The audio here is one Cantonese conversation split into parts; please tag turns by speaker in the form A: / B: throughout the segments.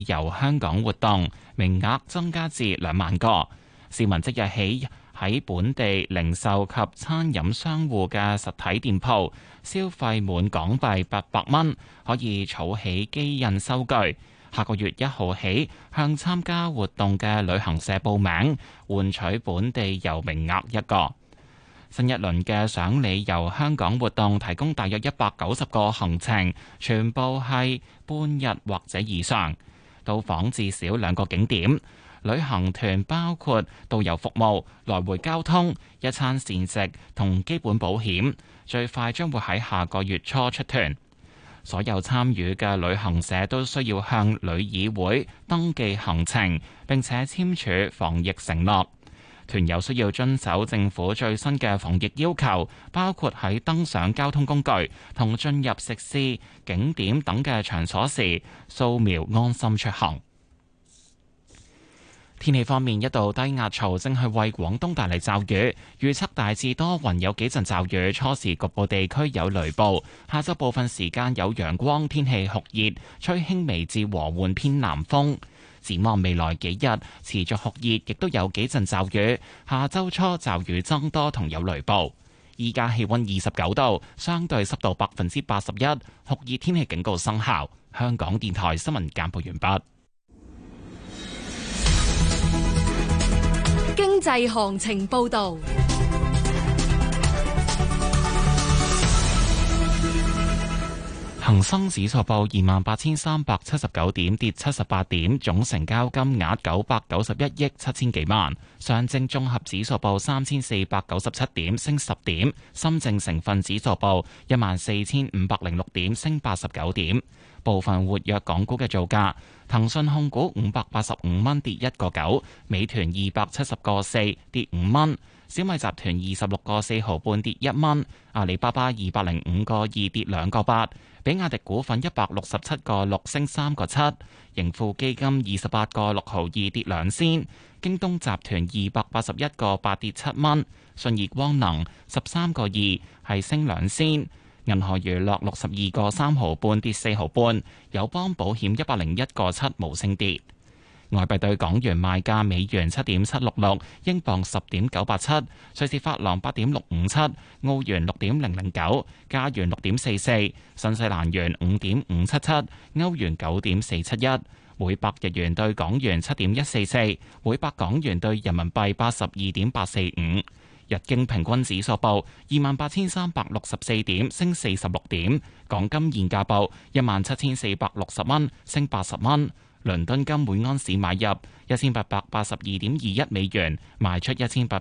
A: 由香港活動名額增加至2萬個，市民即日起喺本地零售及餐飲商戶嘅實體店鋪消費滿港幣800蚊，可以儲起機印收據。下個月1號起，向參加活動嘅旅行社報名，換取本地遊名額1個。新一輪嘅賞你遊香港活動提供大約190個行程，全部係半日或者以上，到訪至少2個景點。旅行團包括導遊服務、來回交通、一餐膳食同基本保險，最快將會喺下個月初出團。所有參與嘅旅行社都需要向旅議會登記行程，並且簽署防疫承諾。團友需要遵守政府最新嘅防疫要求，包括喺登上交通工具同進入食肆、景點等嘅場所時掃描安心出行。天氣方面，一道低壓槽正係為廣東帶嚟驟雨，預測大致多雲，有幾陣驟雨，初時局部地區有雷暴。下晝部分時間有陽光，天氣酷熱，吹輕微至和緩偏南風。展望未來幾日持續酷熱，亦都有幾陣驟雨。下週初驟雨增多同有雷暴。依家氣溫29度，相對濕度81%，酷熱天氣警告生效。香港電台新聞簡報完畢。
B: 經濟行情報道。
A: 恒生指數報28,379點，跌78點，總成交金額991億7千幾萬。上證綜合指數報3,497點，升10點。深證成分指數報14,506點，升89點。部分活躍港股嘅造價：騰訊控股585蚊，跌1個9；美團270個4，跌5蚊；小米集團26個4毫半，跌1蚊；阿里巴巴205個2，跌2個8；比亞迪股份167個6，升3個7；盈富基金28個6毫2，跌2仙；京東集團281個8，跌7蚊；信義光能13個2，係升2仙。銀河娛樂62個3毫半，跌4毫半；友邦保險101個7，無升跌。外幣對港元賣價：美元7.766，英鎊10.987，瑞士法郎8.657，澳元6.009，加元6.44，新西蘭元5.577，歐元9.471，每百日元對港元7.144，每百港元對人民幣82.845。日經平均指數報28,364點，升46點。港金現價報17,460蚊，升80蚊。倫敦金每安士買入1882.21美元，賣出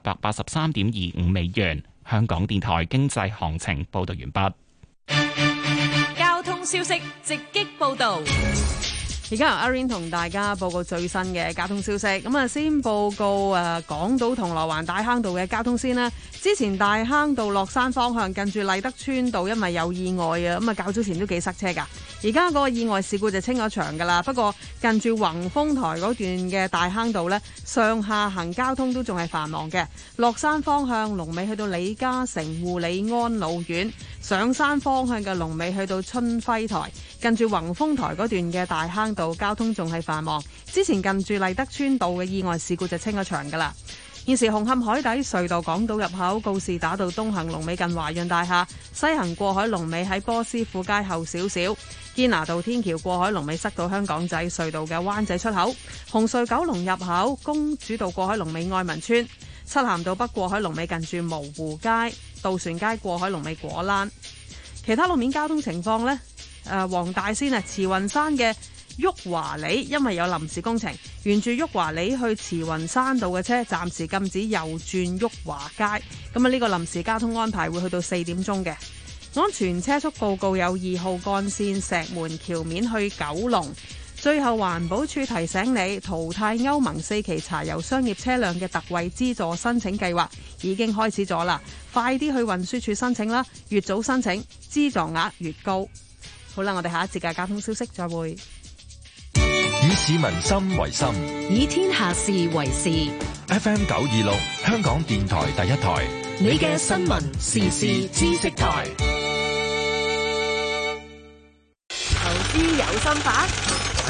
A: 1883.25美元。香港電台經濟行情報道完
B: 畢。交通消息直擊報道。
C: 而家由阿 Rain 同大家報告最新嘅交通消息。咁啊，先報告港島銅鑼灣大坑道嘅交通先啦。之前大坑道落山方向近住麗德村道，因為有意外啊，咁啊較早前都幾塞車噶。而家嗰個意外事故就清咗場噶啦。不過近住宏豐台嗰段嘅大坑道呢，上下行交通都仲係繁忙嘅。落山方向龍尾去到李嘉誠護理安老院，上山方向嘅龍尾去到春輝台。近住宏豐台嗰段嘅大坑道交通仲係繁忙。之前近住麗德村道嘅意外事故就清咗場噶啦。現時紅磡海底隧道港島入口告士打道東行龍尾近華潤大廈，西行過海龍尾喺波斯富街後少少。堅拿道天橋過海龍尾塞到香港仔隧道嘅灣仔出口。紅隧九龍入口公主道過海龍尾愛民村。漆咸道北過海龍尾近住蕪湖街。渡船街過海龍尾果欄。其他路面交通情況呢？黃大仙啊，慈雲山嘅旭華里因為有臨時工程，沿住旭華里去慈雲山道嘅車暫時禁止右轉旭華街。咁啊，呢個臨時交通安排會去到4點鐘嘅。安全車速報告有2號幹線石門橋面去九龍。最後環保署提醒你，淘汰歐盟4期柴油商業車輛嘅特惠資助申請計劃已經開始咗啦，快啲去運輸署申請啦，越早申請資助額越高。好啦，我哋下一節嘅交通消息再會。
D: 以市民心為心，
B: 以天下事為事。
D: FM 926，香港電台第一台，
B: 你嘅新聞時事知識台。投資有心法，
D: 玩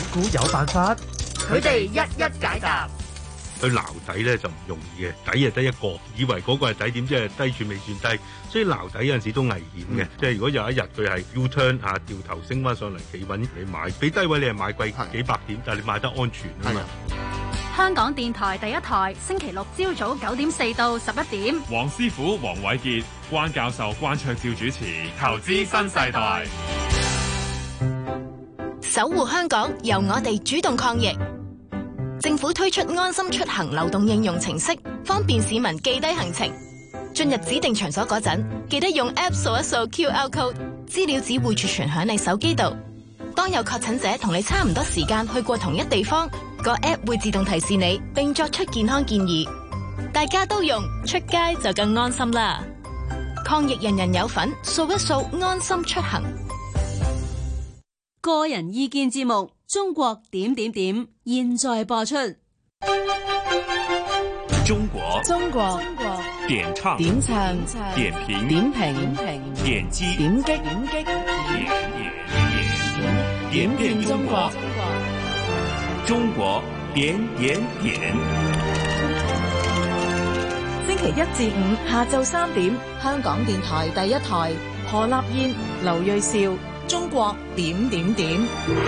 E: 估有辦法，
B: 佢哋一一解答。
F: 去撈底咧就唔容易嘅，底係得一個，以為嗰個係底點，即係低處未算低，所以撈底有陣時都危險嘅。即係如果有一日佢係 U turn 掉頭升翻上嚟企穩，你買俾低位你係買貴幾百點，但係你買得安全啊嘛。
G: 香港電台第一台，星期六朝早9:04到11點。
H: 黃師傅黃偉傑、關教授關卓照主持《投資新世代》。
I: 守護香港，由我哋主動抗疫。政府推出安心出行流動應用程式，方便市民記低行程。進入指定場所嗰陣，記得用 App 掃一掃 QR code， 資料只會儲存響你手機度。當有確診者同你差唔多時間去過同一地方，個 App 會自動提示你，並作出健康建議。大家都用，出街就更安心啦！抗疫人人有份，掃一掃安心出行。
J: 個人意見節目《中國點點點》現在播出。
H: 中國點唱點評點擊點變中國，中國點。
K: 星期一至五下晝3點，香港電台第一台，何立嫣、劉銳紹，中國點點點。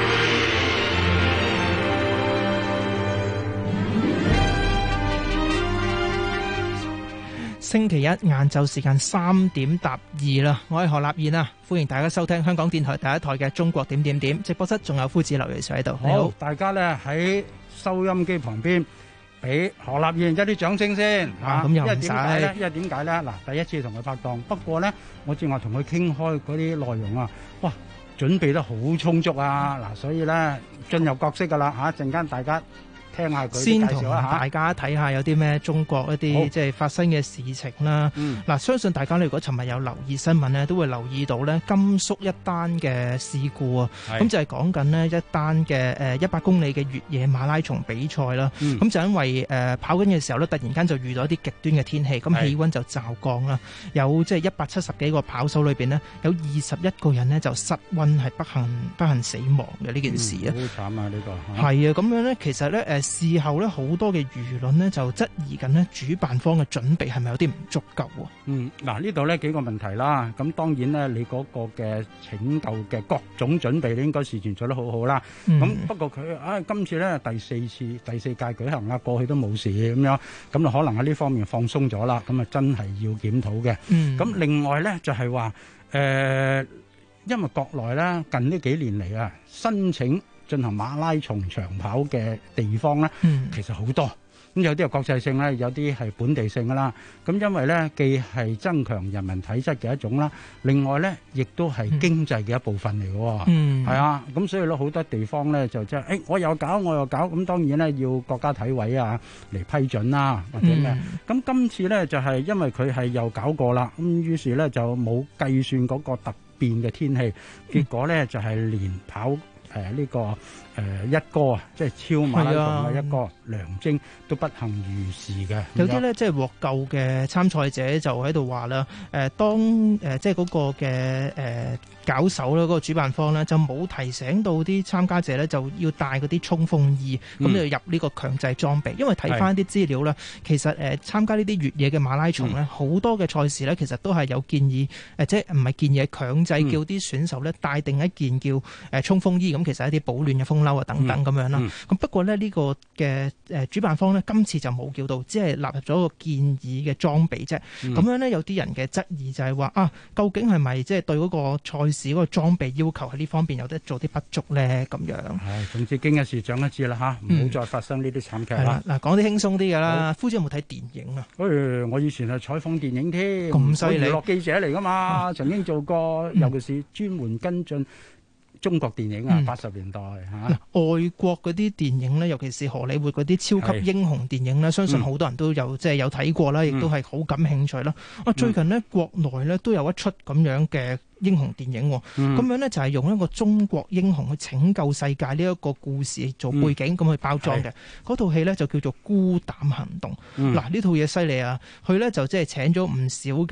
L: 星期一晏晝時間3點搭2啦，我係何立嫣啊，歡迎大家收聽香港電台第一台嘅中國點點點直播室，仲有夫子劉銳紹喺度。
M: 好，大家咧喺收音機旁邊俾何立嫣一啲掌聲先嚇。
L: 咁又唔使，
M: 因為點解咧？嗱，第一次同佢拍檔，不過咧，我正話同佢傾開嗰啲內容啊，哇，準備得好充足啊！嗱，所以咧進入角色噶啦嚇，陣間大家聽下佢
L: 先同大家睇下有啲咩中國一啲即係發生嘅事情啦。嗱，相信大家如果尋日有留意新聞呢，都會留意到呢甘肅一單嘅事故啊。咁就係講緊呢一單嘅100公里嘅越野馬拉松比賽啦。咁就因為跑緊嘅時候呢，突然間就遇到一啲極端嘅天氣，咁氣温就驟降啦。有即係170幾個跑手裏邊呢，有21個人呢就失温，係不幸死亡嘅呢件事啊。
M: 好慘啊！呢個
L: 係啊，咁樣呢，其實呢。事後咧，好多嘅輿論呢就質疑緊呢主辦方嘅準備係咪有啲唔足夠喎？
M: 嗱，呢度呢幾個問題啦。咁當然呢，你嗰個嘅拯救嘅各種準備，你應該事前做得好好啦。咁不過佢今次呢第4屆舉行啦，過去都冇事咁樣，咁就可能喺呢方面放鬆咗啦。咁啊真係要檢討嘅。咁另外呢，就係話因為國內呢近呢幾年嚟啊申請進行馬拉松長跑嘅地方咧，其實好多。咁有啲係國際性咧，有啲係本地性噶啦。咁因為咧，既係增強人民體質嘅一種啦，另外咧，亦都係經濟嘅一部分嚟嘅。係啊，咁所以咧，好多地方咧就即係，我又搞。咁當然咧，要國家體委啊嚟批准啦，或者咩。咁今次咧就係因為佢係又搞過啦，咁於是咧就冇計算嗰個突變嘅天氣，結果咧就係連跑呢個一哥啊，即係超馬拉松嘅一哥梁晶都不幸遇事嘅。
L: 有啲咧即係獲救嘅參賽者就喺度話啦，當即係嗰個嘅搞手咧，嗰個主辦方咧就冇提醒到啲參加者咧就要帶嗰啲衝鋒衣，咁就入呢個強制裝備。因為睇翻啲資料咧，其實參加呢啲越野嘅馬拉松咧，好多嘅賽事咧，其實都係有建議即係唔係建議，係強制叫啲選手咧帶定一件叫衝鋒衣。咁其實一啲保暖嘅風褸啊等等咁樣啦。咁不過咧呢個嘅主辦方咧今次就冇叫到，只係納入咗個建議嘅裝備啫。咁樣咧有啲人嘅質疑就係話究竟係咪即係對嗰個賽事嗰個裝備要求喺呢方面有得做啲不足咧？咁樣
M: 總之經一事長一智啦嚇，唔好再發生呢啲慘劇啦。
L: 嗱，講啲輕鬆啲㗎啦。夫子有冇睇電影啊？
M: 我以前係採訪電影添，
L: 咁犀利，
M: 娛樂記者嚟㗎嘛，曾經做過，尤其是專門跟進中國電影啊，80年代
L: 外國嗰啲電影咧，尤其是荷里活嗰啲超級英雄電影咧，相信好多人都有有睇過啦，亦都係好感興趣啦。最近呢，國內咧都有一出咁樣嘅英雄電影，咁樣呢，就係用一個中國英雄去拯救世界呢一個故事做背景咁去包裝嘅。嗰套戲呢，就叫做《孤膽行動》。嗱，呢套嘢犀利啊！佢呢，就即係請咗唔少嘅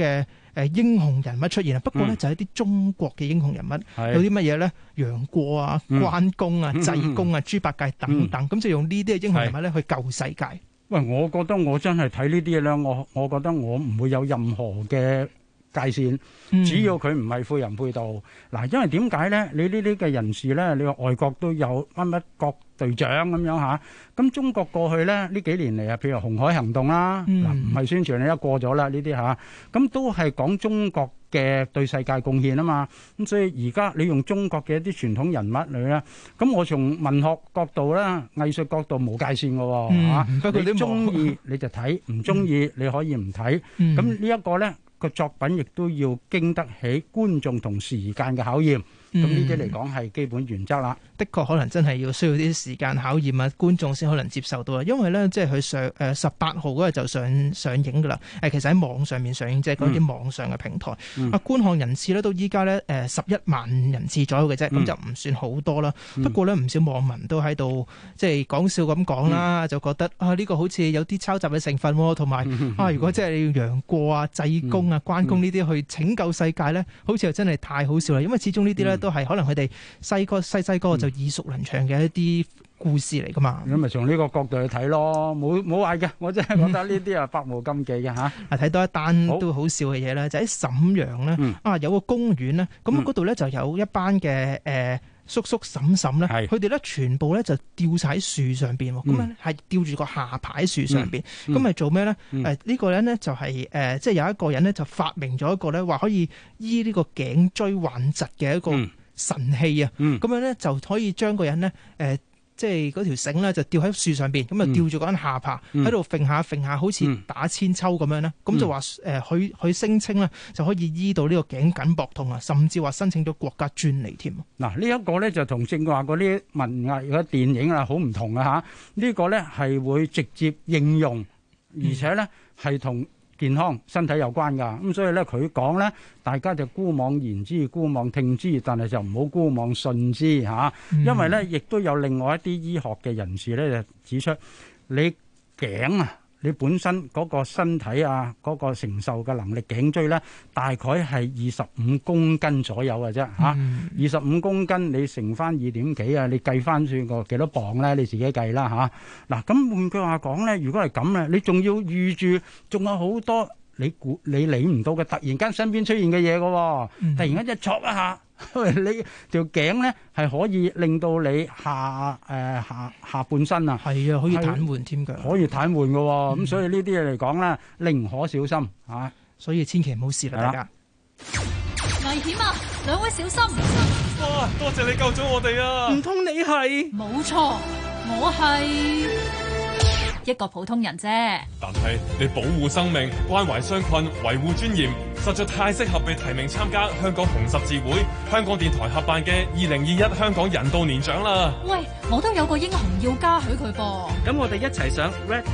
L: 英雄人物出現啊。不過咧就係一啲中國嘅英雄人物，有啲乜嘢咧？楊過啊、關公啊、濟公啊、豬八戒等等，咁就用呢啲嘅英雄人物咧去救世界。
M: 喂，我覺得我真係睇呢啲嘢咧，我覺得我唔會有任何嘅界線，只要佢唔係誨人悖道。嗱，因為點解咧？你呢啲嘅人士咧，你話外國都有乜國隊長咁樣嚇，咁中國過去咧呢幾年嚟啊，譬如紅海行動啦，嗱唔係宣傳你一過咗啦呢啲嚇，咁都係講中國嘅對世界貢獻啊嘛，咁所以而家你用中國嘅一啲傳統人物嚟咧，咁我從文學角度啦、藝術角度冇界線嘅喎嚇，不過你中意你就睇，唔中意你可以唔睇，咁呢一個咧個作品亦都要經得起觀眾同時間嘅考驗。咁呢啲嚟講係基本原則啦。
L: 的確可能真係要需要啲時間考驗啊，觀眾先可能接受到啊。因為咧，即係佢18號嗰日就上映㗎啦。其實喺網上面上映，即係嗰啲網上嘅平台。觀看人次咧，到依家咧11萬人次左右嘅啫，咁就唔算好多啦。不過咧，唔少網民都喺度即係講笑咁講啦，就覺得呢個好似有啲抄襲嘅成分喎，同埋如果即係你要楊過啊、濟公啊、關公呢啲去拯救世界咧，好似又真係太好笑啦。因為始終呢啲咧都係可能佢哋細個就耳熟能詳嘅一啲故事嚟噶嘛。
M: 咁咪從呢個角度去睇咯，冇壞嘅。我真係覺得呢啲係百無禁忌嘅嚇。
L: 睇多一單都好笑嘅嘢咧，就喺瀋陽咧，有個公園咧，咁嗰度咧就有一班嘅叔叔嬸嬸咧，佢哋咧全部咧就吊晒喺樹上邊，咁樣係吊住個下巴喺樹上邊，咁係做咩咧？呢個人咧就係即係有一個人咧就發明咗一個咧話可以醫呢個頸椎患疾嘅一個神器啊，咁樣咧就可以將個人咧即係嗰條繩咧就吊喺樹上邊，咁啊吊住個人下巴喺度揈下揈下，好似打千秋咁樣咧。咁就話佢聲稱咧就可以醫到呢個頸緊膊痛啊，甚至話申請咗國家專利添。
M: 嗱，呢一個咧就同正話嗰啲文藝嘅電影啊好唔同啊嚇。呢個咧係會直接應用，而且咧係同健康身體有關㗎，咁所以咧佢講咧，大家就姑妄言之，姑妄聽之，但係就唔好姑妄信之嚇。因為咧，亦都有另外一啲醫學嘅人士咧就指出，你頸啊，你本身嗰個身體啊，嗰個承受嘅能力，頸椎咧大概係25公斤左右嘅啫嚇。25公斤你乘翻2點幾啊，你計翻算個幾多磅咧？你自己計啦嚇。嗱，咁換句話講咧，如果係咁咧，你仲要預住，仲有好多你理唔到嘅，突然間身邊出現嘅嘢嘅喎，突然間一戳一下，你條頸咧係可以令到你下半身啊，
L: 係啊，可以癱瘓添㗎，
M: 可以癱瘓嘅喎。咁所以呢啲嘢嚟講咧，寧可小心嚇，
L: 所以千祈唔好試啦，大家。
G: 危險啊！兩位小心！
H: 哇，多謝你救咗我哋啊！
L: 唔通你係？
G: 冇錯，我係一個普通人啫。
H: 但係你保護生命、關懷傷困、維護尊嚴，實在太適合被提名參加香港紅十字會、香港電台合辦嘅2021香港人道年獎啦。
G: 喂，我都有個英雄要嘉許佢噃。
E: 咁我哋一齊上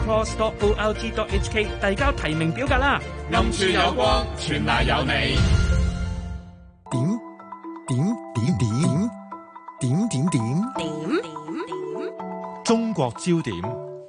E: redcross.org.hk 遞交提名表格啦。
H: 暗處有光，全賴有你。
D: 點？中國焦點。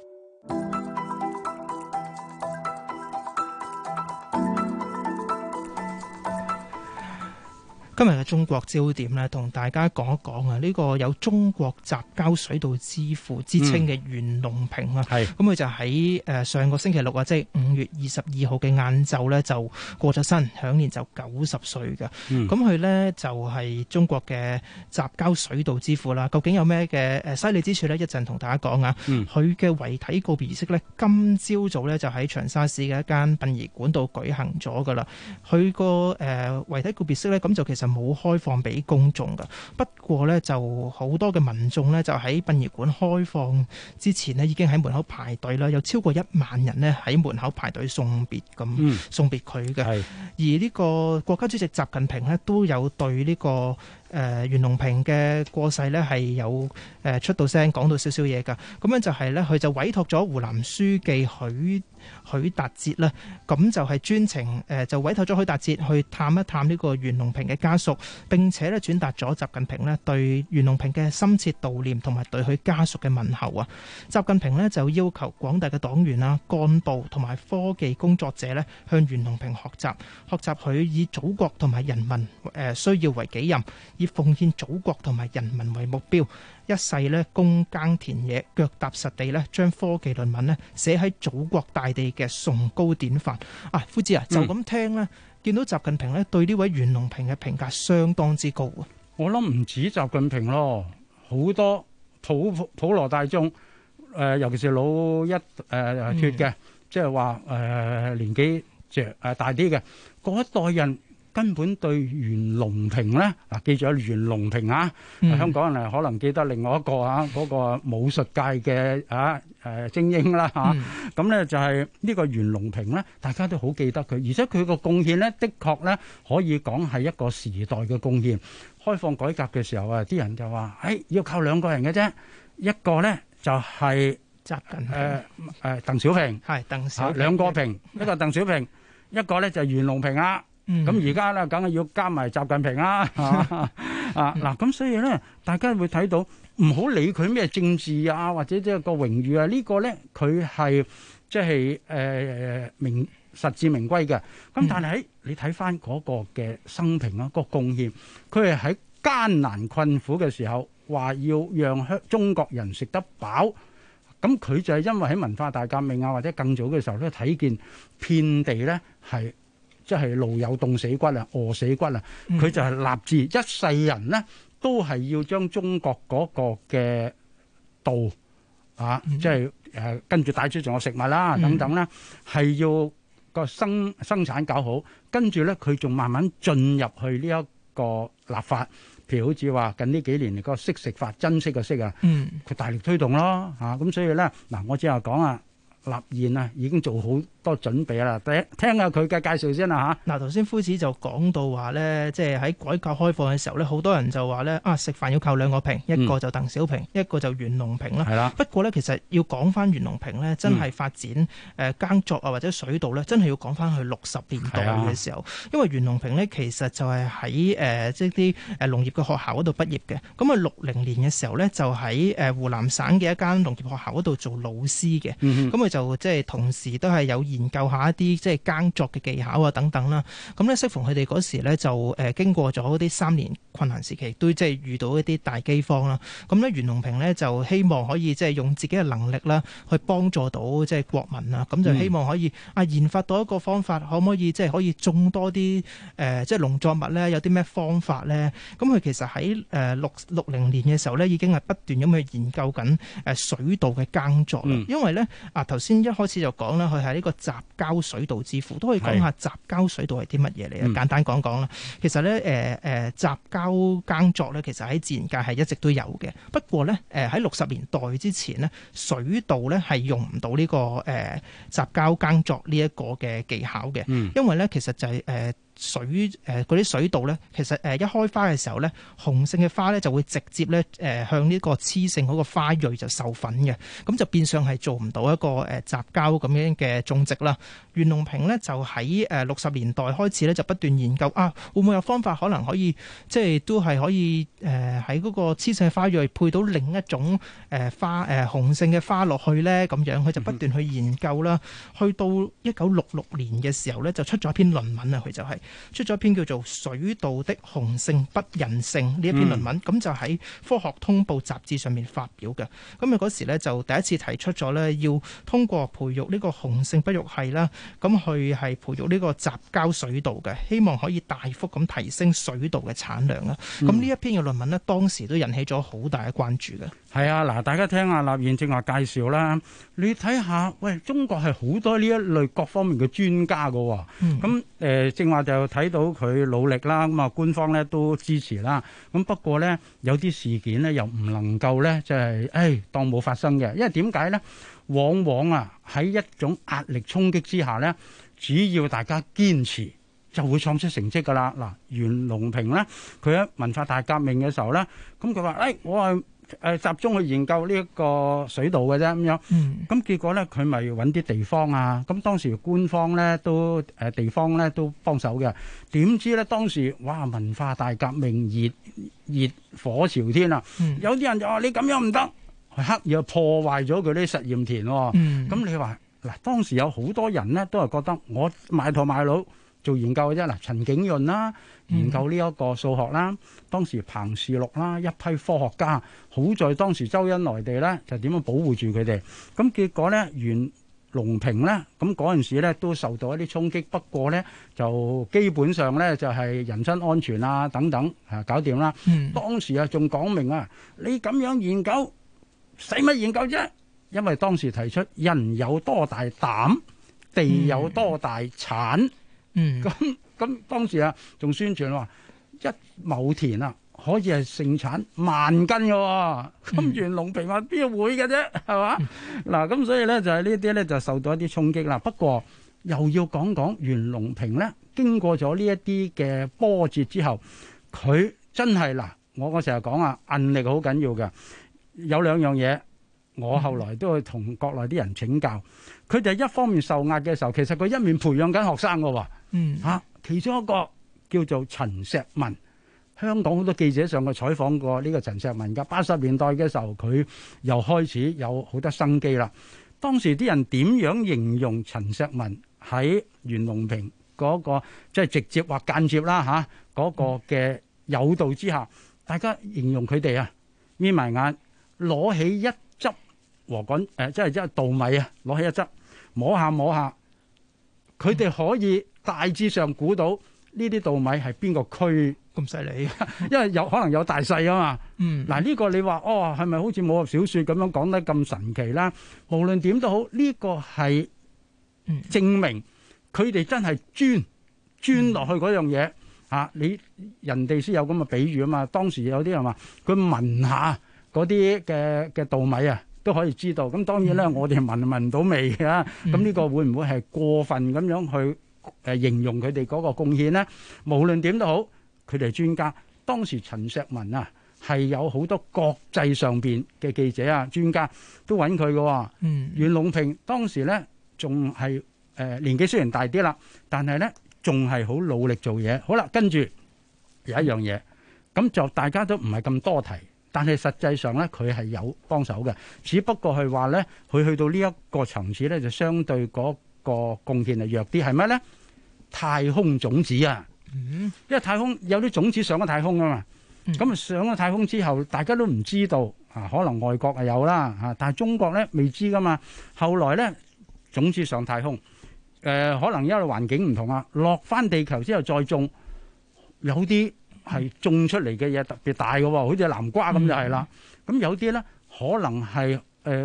L: 今日嘅中國焦點咧，同大家講一講啊！呢個有中國雜交水稻之父之稱嘅袁隆平啊，咁佢就喺上個星期六啊，即係5月22號嘅晏晝咧，就過咗身，享年就90歲嘅。咁佢咧就係中國嘅雜交水稻之父啦。究竟有咩嘅犀利之處咧？一陣同大家講啊。佢嘅遺體告別儀式咧，今朝早咧就喺長沙市嘅一間殯儀館度舉行咗噶啦。佢個遺體告別式咧，咁就其實冇開放俾公眾噶，不過呢，就好多嘅民眾呢，就喺殯儀館開放之前呢，已經喺門口排隊啦，有超過1萬人呢喺門口排隊送別送別佢嘅。而呢個國家主席習近平呢，都有對呢個袁隆平嘅過世呢係有出到聲講到少少嘢㗎。咁樣就係呢，佢就委託咗湖南書記許達哲啦，咁就係專程就委託咗許達哲去探一探呢個袁隆平嘅家屬，並且咧轉達咗習近平呢對袁隆平嘅深切悼念同埋對佢家屬嘅問候啊。習近平呢就要求廣大嘅黨員啊、幹部同埋科技工作者呢向袁隆平學習佢以祖國同埋人民需要為己任，以奉獻祖國同埋人民為目標，一世呢躬耕田野，腳踏實地呢將科技論文呢寫喺祖國大地嘅崇高典範啊！夫子啊，就咁聽呢，見到習近平呢對呢位袁隆平嘅評價相當之高啊！
M: 我諗唔止習近平咯，好多普羅大眾，尤其是老一脫嘅，即係話年紀大啲嘅嗰一代人，根本對袁隆平咧，記住袁隆平啊，香港人可能記得另外一個嗰個武術界嘅精英啦嚇。咁咧就係呢個袁隆平咧，大家都好記得佢，而且佢個貢獻咧，的確咧可以講係一個時代嘅貢獻。開放改革嘅時候啊，啲人就話：要靠兩個人嘅啫，一個咧就係
L: 習近平，
M: 鄧小平，係鄧小平，兩個平，一個鄧小平，一個咧就係袁隆平啊。咁而家咧，梗係要加埋習近平啦，嗱，咁所以咧，大家會睇到唔好理佢咩政治啊，或者即係個榮譽啊，呢個咧佢係即係實至名歸嘅。咁但係你睇翻嗰個嘅生平啊，個貢獻，佢係喺艱難困苦嘅時候，話要讓中國人食得飽。咁佢就係因為喺文化大革命啊，或者更早嘅時候咧，睇見遍地咧係。即係路有凍死骨啊，餓死骨啊！佢就係立志一世人呢，都係要將中國嗰個嘅道即係跟住帶出仲有食物啦等等啦，係要個生產搞好，跟住咧佢仲慢慢進入去呢一個立法，譬如好似話近呢幾年個識食法、珍惜個識啊，佢大力推動咯咁所以咧嗱，我只係講啊。立憲啊，已經做好多準備啦。第一，聽下佢嘅介紹先啦嚇。
L: 嗱，頭先夫子就講到話咧，即係喺改革開放嘅時候咧，好多人就話咧食飯要靠兩個平，一個就鄧小平，一個就袁隆平啦。係啦。不過咧，其實要講翻袁隆平咧，真係發展耕作啊或者水稻咧，真係要講翻去60年代嘅時候，因為袁隆平咧其實就係喺即係啲農業嘅學校嗰度畢業嘅。咁啊60年嘅時候咧，就喺湖南省嘅一間農業學校嗰度做老師嘅。咁佢就即係同時都係有研究下一啲即係耕作嘅技巧啊等等啦。咁咧適逢佢哋嗰時咧就經過咗啲3年困難時期，都即係遇到一啲大饑荒啦。咁咧袁隆平咧就希望可以即係用自己嘅能力啦，去幫助到即係國民啊。咁就希望可以研發到一個方法，可唔可以即係可以種多啲即係農作物咧？有啲咩方法咧？咁佢其實喺60年嘅時候咧，已經係不斷咁去研究緊水稻嘅耕作啦。因為咧頭先一開始就講啦，佢係呢個雜交水稻之父，都可以講下雜交水稻係啲乜嘢嚟啊？簡單講講啦。其實咧雜交耕作咧，其實喺自然界係一直都有嘅。不過咧喺60年代之前咧，水稻咧係用唔到呢個雜交耕作呢一個嘅技巧嘅。因為咧其實就係嗰啲水稻咧，其實一開花嘅時候咧，雄性嘅花咧就會直接咧向呢個雌性嗰個花蕊就授粉嘅，咁就變相係做唔到一個雜交咁樣嘅種植啦。袁隆平咧就喺60年代開始咧就不斷研究會唔會有方法可能可以即係都係可以喺嗰個雌性嘅花蕊配到另一種雄性嘅花落去咧，咁樣佢就不斷去研究啦。去到1966年嘅時候咧，就出咗一篇論文啊，佢就係出咗一篇叫做《水稻的雄性不韌性》呢一篇論文，咁就喺《科學通報》雜誌上面發表嘅。咁啊嗰時咧就第一次提出咗咧，要通過培育呢個雄性不育系啦，咁去係培育呢個雜交水稻嘅，希望可以大幅咁提升水稻嘅產量啦。咁呢一篇嘅論文呢，當時都引起咗好大嘅關注嘅。
M: 係啊，嗱，大家聽下立彥正話介紹啦，你睇下，喂，中國係好多呢一類各方面嘅專家噶，咁正話就睇到佢努力啦，咁啊官方咧都支持啦。咁不過咧有啲事件咧又唔能夠咧即係當冇發生嘅，因為點解咧？往往喺一種壓力衝擊之下咧，只要大家堅持，即就會創出成績㗎啦。嗱，袁隆平咧，佢喺文化大革命嘅時候咧，咁佢話：我係集中去研究呢一個水道嘅啫咁樣。咁結果咧，佢咪揾啲地方啊。咁當時官方咧都地方咧都幫手嘅。點知咧當時哇文化大革命熱火朝天啊！有啲人就話你咁樣唔得，刻意破壞咗佢啲實驗田喎。咁你話嗱，當時有好多人咧都係覺得我賣頭賣腦做研究嘅啫。嗱，陳景潤啦，研究呢一個數學啦，當時彭士祿啦，一批科學家，好在當時周恩來地咧就點樣保護住佢哋。咁結果咧，袁隆平咧，咁嗰陣時咧都受到一啲衝擊，不過咧就基本上咧就係人身安全啊等等搞掂啦。當時啊仲講明啊，你咁樣研究使乜研究啫？因為當時提出人有多大膽，地有多大產。咁當時啊，仲宣傳話一畝田啊，可以係盛產萬斤嘅喎。咁袁隆平話邊會嘅啫，係嘛？嗱，咁所以咧就係呢啲咧就受到一啲衝擊啦。不過又要講講袁隆平咧，經過咗呢一啲嘅波折之後，佢真係嗱，我成日講啊，韌力好緊要嘅。有兩樣嘢，我後來都會同國內啲人請教。佢哋一方面受壓嘅時候，其實佢一面培養緊學生嘅喎。其中一個叫做陳石文，香港好多記者上去採訪過呢個陳石文㗎。80年代嘅時候，佢又開始有好多生機啦。當時啲人點樣形容陳石文喺袁隆平嗰個即係直接或間接啦嗰個嘅誘導之下，大家形容佢哋啊，眯埋眼攞起一執禾稈即係稻米啊，攞起一執摸下摸下，佢哋可以大致上估到呢啲稻米係邊個區咁犀利，因為有可能有大細啊嘛。嗱，呢個你話係咪好似武俠小說咁樣講得咁神奇啦？無論點都好，呢個係證明佢哋真係鑽落去嗰樣嘢你人哋先有咁嘅比喻啊嘛。當時有啲人話佢聞下嗰啲嘅稻米啊，都可以知道。咁當然咧，我哋聞唔到味嘅。咁呢個會唔會係過分咁樣去形容佢哋嗰個貢獻呢？無論點都好，佢哋係專家。當時陳石文啊，係有好多國際上邊嘅記者啊、專家都揾佢嘅。袁隆平當時咧仲係年紀雖然大啲啦，但係咧仲係好努力做嘢。好啦，跟住有一樣嘢，咁就大家都唔係咁多提，但係實際上咧佢係有幫手嘅，只不過係話咧佢去到呢一個層次咧就相對嗰個貢獻係弱啲。係咩咧？太空種子啊！因為太空有啲種子上咗太空啊嘛，咁上咗太空之後，大家都唔知道可能外國係有啦但係中國咧未知噶嘛。後來咧種子上太空，可能因為環境唔同啊，落翻地球之後再種，有啲係種出嚟嘅嘢特別大嘅喎，好似南瓜咁就係啦。咁有啲咧可能係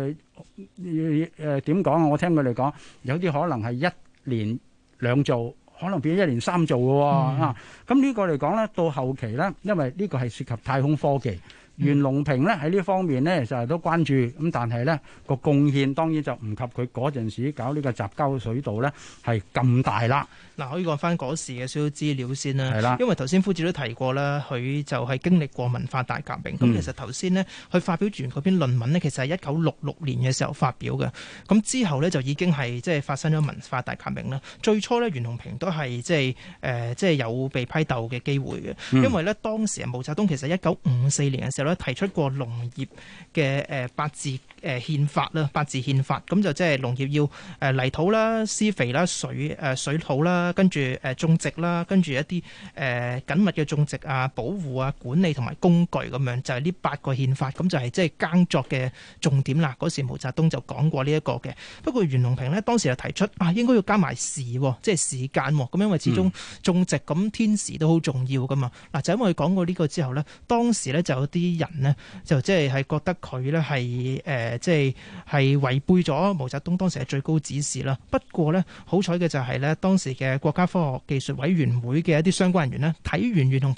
M: 點講啊？我聽佢哋講，有啲可能係一年兩造，可能變咗一年三造嘅喎。咁呢個嚟講咧，到後期咧，因為呢個係涉及太空科技，袁隆平咧喺呢方面咧就係都關注，咁但係咧個貢獻當然就唔及佢嗰陣時搞呢個雜交水稻咧係咁大啦。
L: 嗱，可以講翻嗰時嘅少少資料先啦。
M: 係啦，
L: 因為頭先夫子都提過啦，佢就係經歷過文化大革命。咁其實頭先呢，佢發表完嗰篇論文呢，其實係1966年嘅時候發表嘅。咁之後呢，就已經係即係發生咗文化大革命啦。最初呢，袁隆平都係即係有被批鬥嘅機會嘅，因為呢，當時毛澤東其實1954年嘅時候呢，提出過農業嘅八字憲法啦，八字憲法。咁就即係農業要泥土啦、施肥啦、水土啦。跟住種植啦，跟住一啲緊密嘅種植啊、保護啊、管理同埋工具咁樣，就係呢8個憲法，咁就係即係耕作嘅重點啦。嗰時毛澤東就講過呢一個嘅。不過袁隆平呢，當時就提出應該要加埋時，即係時間喎。咁因為始終種植咁天時都好重要噶嘛。嗱，就因為佢講過呢個之後呢，當時呢就有啲人呢，就即係覺得佢呢係即係違背咗毛澤東當時嘅最高指示啦。不過呢，好彩嘅就係呢，當時嘅國家科學技術委員會嘅一啲相關人員呢，睇完袁隆平呢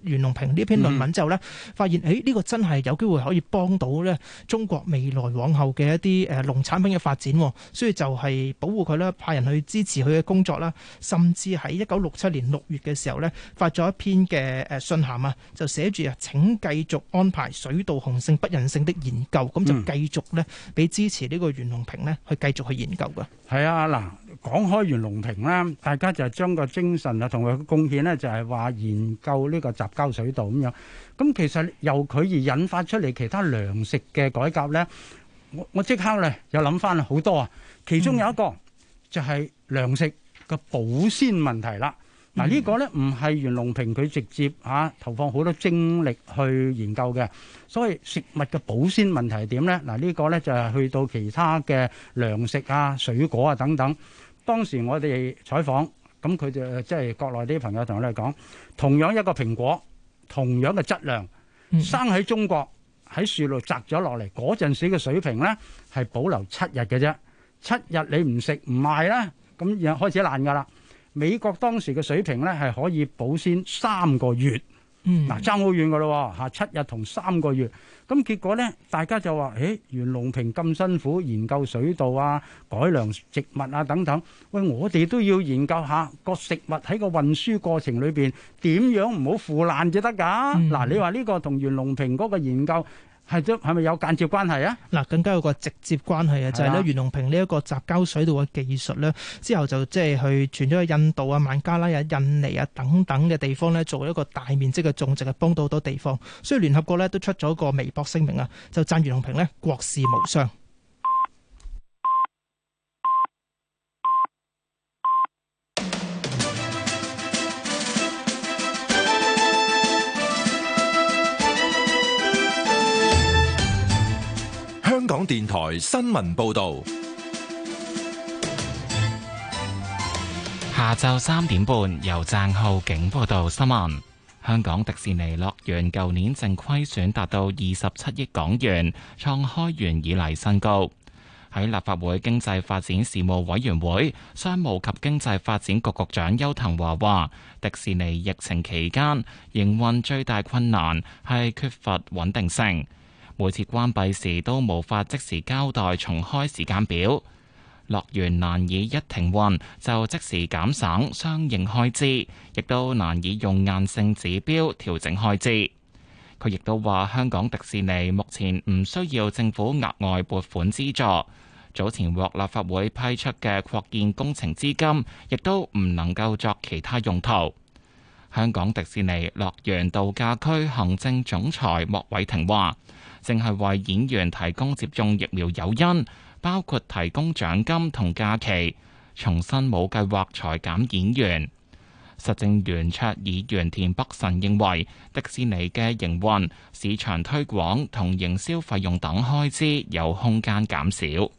L: 袁隆平呢篇論文之後呢，發現呢個真係有機會可以幫到呢中國未來往後嘅一啲農產品嘅發展，所以就係保護佢啦，派人去支持佢嘅工作啦，甚至喺1967年6月嘅時候呢，發咗一篇嘅信函啊，就寫住請繼續安排水稻雄性不孕性的研究，咁就繼續呢俾支持呢個袁隆平呢去繼續去研究㗎。
M: 係啊，嗱，講開袁隆平啦，大家就係將個精神啊同佢嘅貢獻呢，就係話研究呢個雜交水稻咁樣。咁其實由佢而引發出嚟其他糧食嘅改革呢，我即刻咧又諗翻好多啊。其中有一個就係糧食嘅保鮮問題啦。嗱，呢個咧唔係袁隆平佢直接投放好多精力去研究嘅。所謂食物嘅保鮮問題係點咧？嗱，呢個咧就係去到其他嘅糧食啊、水果啊等等。當時我哋採訪，咁佢就即係國內啲朋友同我哋講，同樣一個蘋果，同樣嘅質量，生喺中國喺樹度摘咗落嚟嗰陣時嘅水平咧，係保留7日嘅啫。7日你唔食唔賣啦，咁又開始爛噶啦。美國當時嘅水平咧係可以保鮮3個月，嗱爭好遠噶咯喎，7日同3個月。咁結果咧，大家就話：袁隆平咁辛苦研究水稻啊、改良植物啊等等，喂，我哋都要研究下個食物喺個運輸過程裏邊點樣唔好腐爛至得㗎。嗱，你話呢個同袁隆平嗰個研究係咪有間接關係啊？
L: 嗱，更加有個直接關係啊，就係咧袁隆平呢一個雜交水稻嘅技術咧，之後就即係去傳咗去印度啊、孟加拉啊、印尼啊等等嘅地方咧，做一個大面積嘅種植，係幫到好多地方。所以聯合國咧都出咗個微博聲明啊，就讚袁隆平咧國士無雙。
D: 香港電台新聞報道，
A: 下晝3點半由鄭浩景報道新聞。香港迪士尼樂園舊年淨虧損達到27億港元，創開園以嚟新高。喺立法會經濟發展事務委員會，商務及經濟發展局局長邱騰華話，迪士尼疫情期間營運最大困難係缺乏穩定性。每次關閉時都無法即時交代重開時間表，樂園難以一停運就即時減省相應開支，亦都難以用硬性指標調整開支。佢亦都話香港迪士尼目前唔需要政府額外撥款資助，早前獲立法會批出嘅擴建工程資金，亦都唔能夠作其他用途。香港迪士尼樂園度假區行政總裁莫偉霆話，正係為演員提供接種疫苗誘因，包括提供獎金同假期。重申冇計劃裁減演員。實政圓桌議員田北辰認為，迪士尼嘅營運、市場推廣同營銷費用等開支有空間減少。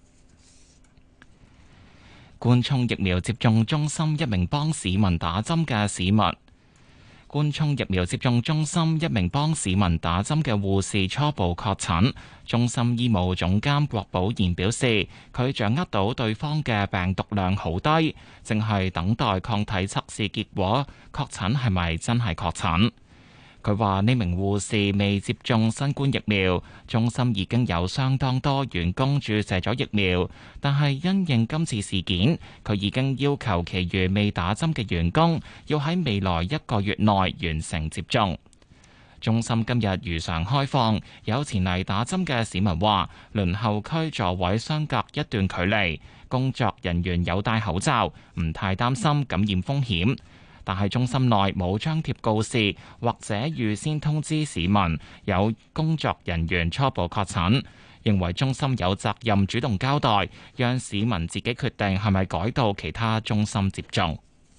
A: 官涌疫苗接種中心一名幫市民打針嘅市民。官涌疫苗接種中心一名幫市民打針嘅護士初步確診，中心醫務總監郭寶賢表示，佢掌握到對方嘅病毒量好低，正係等待抗體測試結果，確診係咪真係確診。佢話呢名護士未接種新冠疫苗，中心已經有相當多員工注射咗疫苗，但係因應今次事件，佢已經要求其餘未打針嘅員工要喺未來1個月內完成接種。中心今日如常開放，有前嚟打針嘅市民話，輪候區座位相隔一段距離，工作人員有戴口罩，唔太擔心感染風險。但係中心內冇張貼告示或者預先通知市民有工作人員初步確診，認為中心有責任主動交代，讓市民自己決定係咪改到其他中心接種。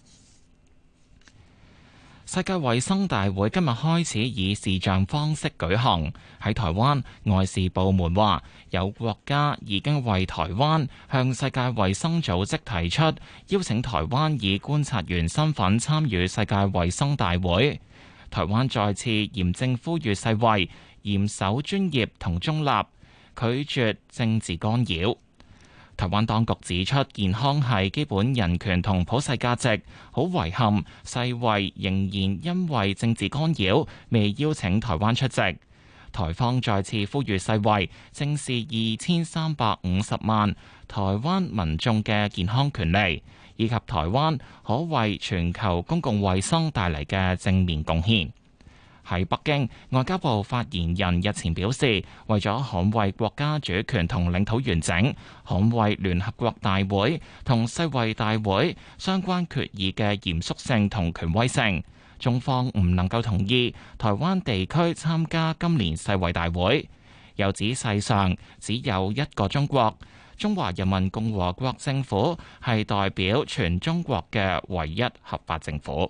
A: 世界衛生大會今日開始以視像方式舉行。喺台灣，外事部門話有國家已經為台灣向世界衛生組織提出邀請台灣以觀察員身份參與世界衛生大會。台灣再次嚴正呼籲世衛嚴守專業同中立，拒絕政治干擾。 台灣當局指出，健康係基本人權同普世價值。好遺憾，世衛仍然因為政治干擾，未邀請台灣出席。台方再次呼籲世衛正視2350萬台灣民眾嘅健康權利，以及台灣可為全球公共衛生帶嚟嘅正面貢獻。喺北京，外交部發言人日前表示，為咗捍衛國家主權同領土完整，捍衛聯合國大會同世衛大會相關決議嘅嚴肅性同權威性，中方唔能夠同意台灣地區參加今年世衛大會。又指世上只有一個中國，中華人民共和國政府係代表全中國嘅唯一合法政府。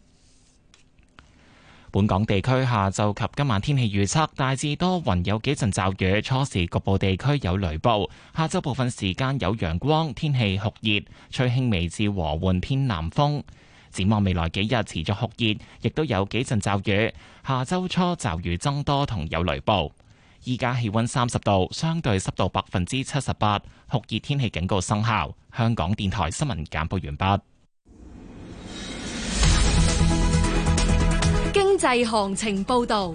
A: 本港地區下晝及今晚天氣預測，大致多雲，有幾陣驟雨，初時局部地區有雷暴。下晝部分時間有陽光，天氣酷熱，吹輕微至和緩偏南風。展望未來幾日持續酷熱，亦都有幾陣驟雨。下週初驟雨增多同有雷暴。依家氣溫30度，相對濕度78%，酷熱天氣警告生效。香港電台新聞簡報完畢。
J: 經濟行情報道。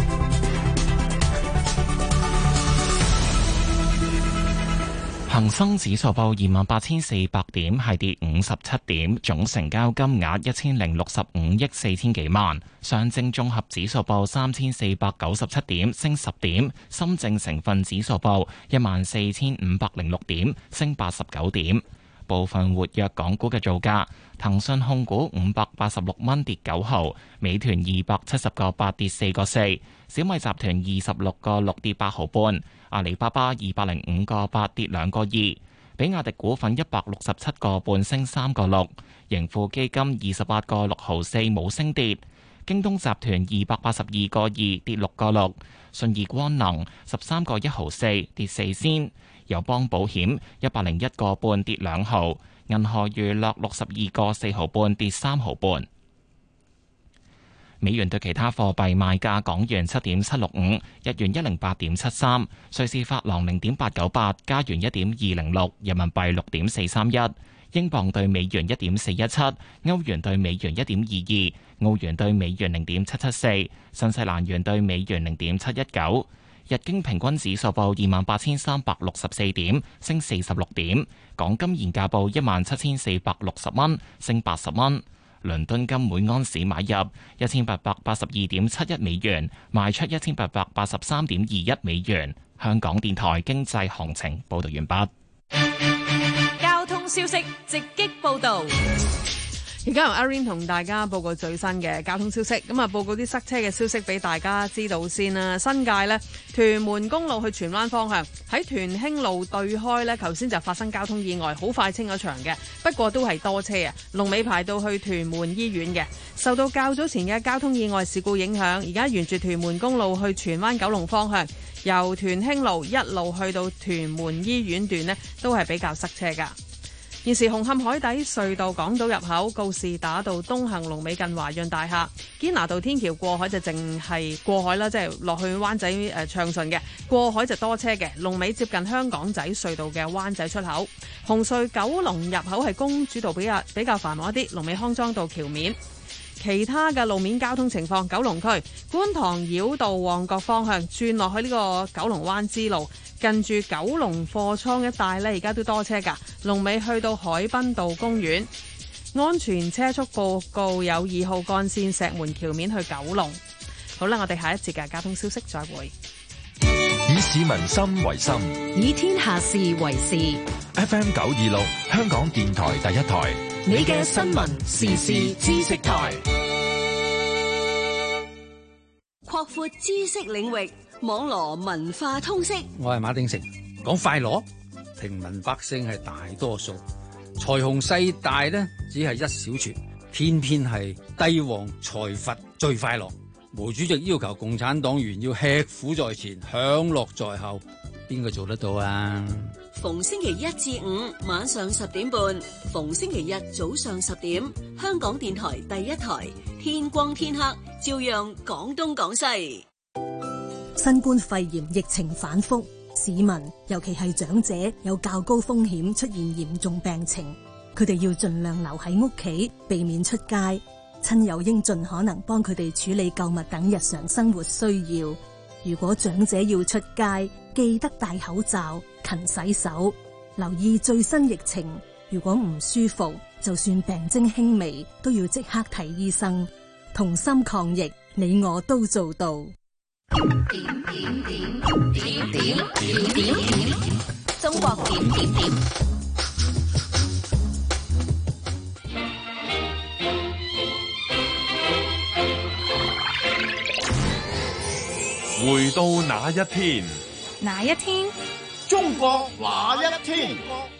A: 恒生指數報28,400點，係跌57點，總成交金額1065億4千幾萬。上證綜合指數報3,497點，升10點。深證成分指數報14,506點，升89點。部分活躍港股嘅造價：騰訊控股586蚊跌9毫，美團270個8跌4個4，小米集團26個6跌8毫半，阿里巴巴205個8跌2個2，比亞迪股份167個半升3個6，盈富基金28個6毫4冇升跌，京東集團282個2跌6個6，信義光能13個1毫4跌4仙。友邦保險101個半跌2毫，銀河娛樂62個4毫半跌3毫半。美元對其他貨幣賣價：港元7.765，日元108.73，瑞士法郎0.898，加元1.206，人民幣6.431，英鎊對美元1.417，歐元對美元1.22，澳元對美元0.774，新西蘭元對美元0.719。日經平均指數報28,364點，升46點。港金現價報17,460蚊，升80蚊。倫敦金每安士買入1882.71美元，賣出1883.21美元。香港電台經濟行情報道完畢。
B: 交通消息直擊報道。
C: 而家由阿 Rain 同大家報告最新嘅交通消息，咁啊報告啲塞車嘅消息俾大家知道先啦。新界呢，屯門公路去荃灣方向喺屯興路對開呢，頭先就發生交通意外，好快清咗場嘅，不過都係多車啊，龍尾排到去屯門醫院嘅。受到較早前嘅交通意外事故影響，而家沿住屯門公路去荃灣九龍方向，由屯興路一路去到屯門醫院段呢，都係比較塞車噶。現時紅磡海底隧道港島入口告士打道東行龍尾近華潤大廈，堅拿道天橋過海就淨係過海啦，即係落去灣仔暢順嘅，過海就多車嘅，龍尾接近香港仔隧道嘅灣仔出口。紅隧九龍入口係公主道比較繁忙一啲，龍尾康莊道橋面。其他嘅路面交通情況，九龍區觀塘繞道旺角方向轉落去呢個九龍灣支路，近住九龍貨倉一帶呢，而家都多車㗎，龍尾去到海濱道公園。安全車速報告有2號幹線石門橋面去九龍。好啦，我哋下一節嘅交通消息再會。
D: 以市民心為心，
J: 以天下事為事。
D: FM 926，香港電台第一台，
J: 你嘅新聞時事知識台，擴闊知識領域，網羅文化通識。
N: 我係馬鼎盛，講快樂，平民百姓係大多數，財雄勢大呢只係一小撮，偏偏係帝王財閥最快樂。毛主席要求共產黨員要吃苦在前，享樂在後，邊個做得到啊？
J: 逢星期一至五晚上10點半，逢星期日早上10點，香港電台第一台，天光天黑照樣講東講西。
O: 新冠肺炎疫情反覆， 市民，尤其係長者，有較高風險出現嚴重病情，佢哋要盡量留喺屋企，避免出街。親友應盡可能幫佢哋處理購物等日常生活需要。如果長者要出街，記得戴口罩、勤洗手，留意最新疫情。如果唔舒服，就算病徵輕微，都要即刻睇醫生。同心抗疫，你我都做到。
I: 中國點點點。
H: 回到那一天，
B: 哪一天？
P: 中國哪一天？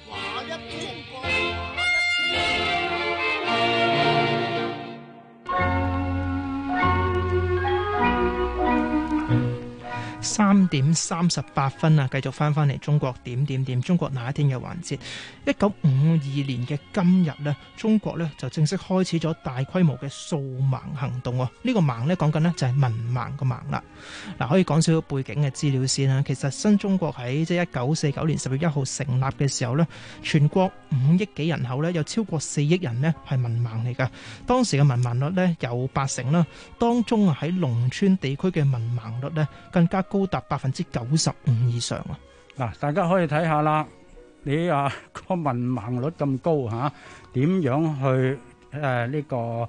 L: 3:38啊！繼續翻嚟中國點點點，中國那一天嘅環節。1952年嘅今日呢，中國呢就正式開始咗大規模嘅掃盲行動喎。呢個盲呢講緊呢就係文盲個盲啦。嗱，可以講少少背景嘅資料先啦。其實新中國喺1949年10月1號成立嘅時候呢，全國5億幾人口呢，有超過4億人呢係文盲嚟㗎。當時嘅文盲率呢有80%啦，當中啊喺農村地區嘅文盲率呢更加高達95%以上啊！
M: 嗱，大家可以睇下啦，你個文盲率咁高嚇，點樣去呢個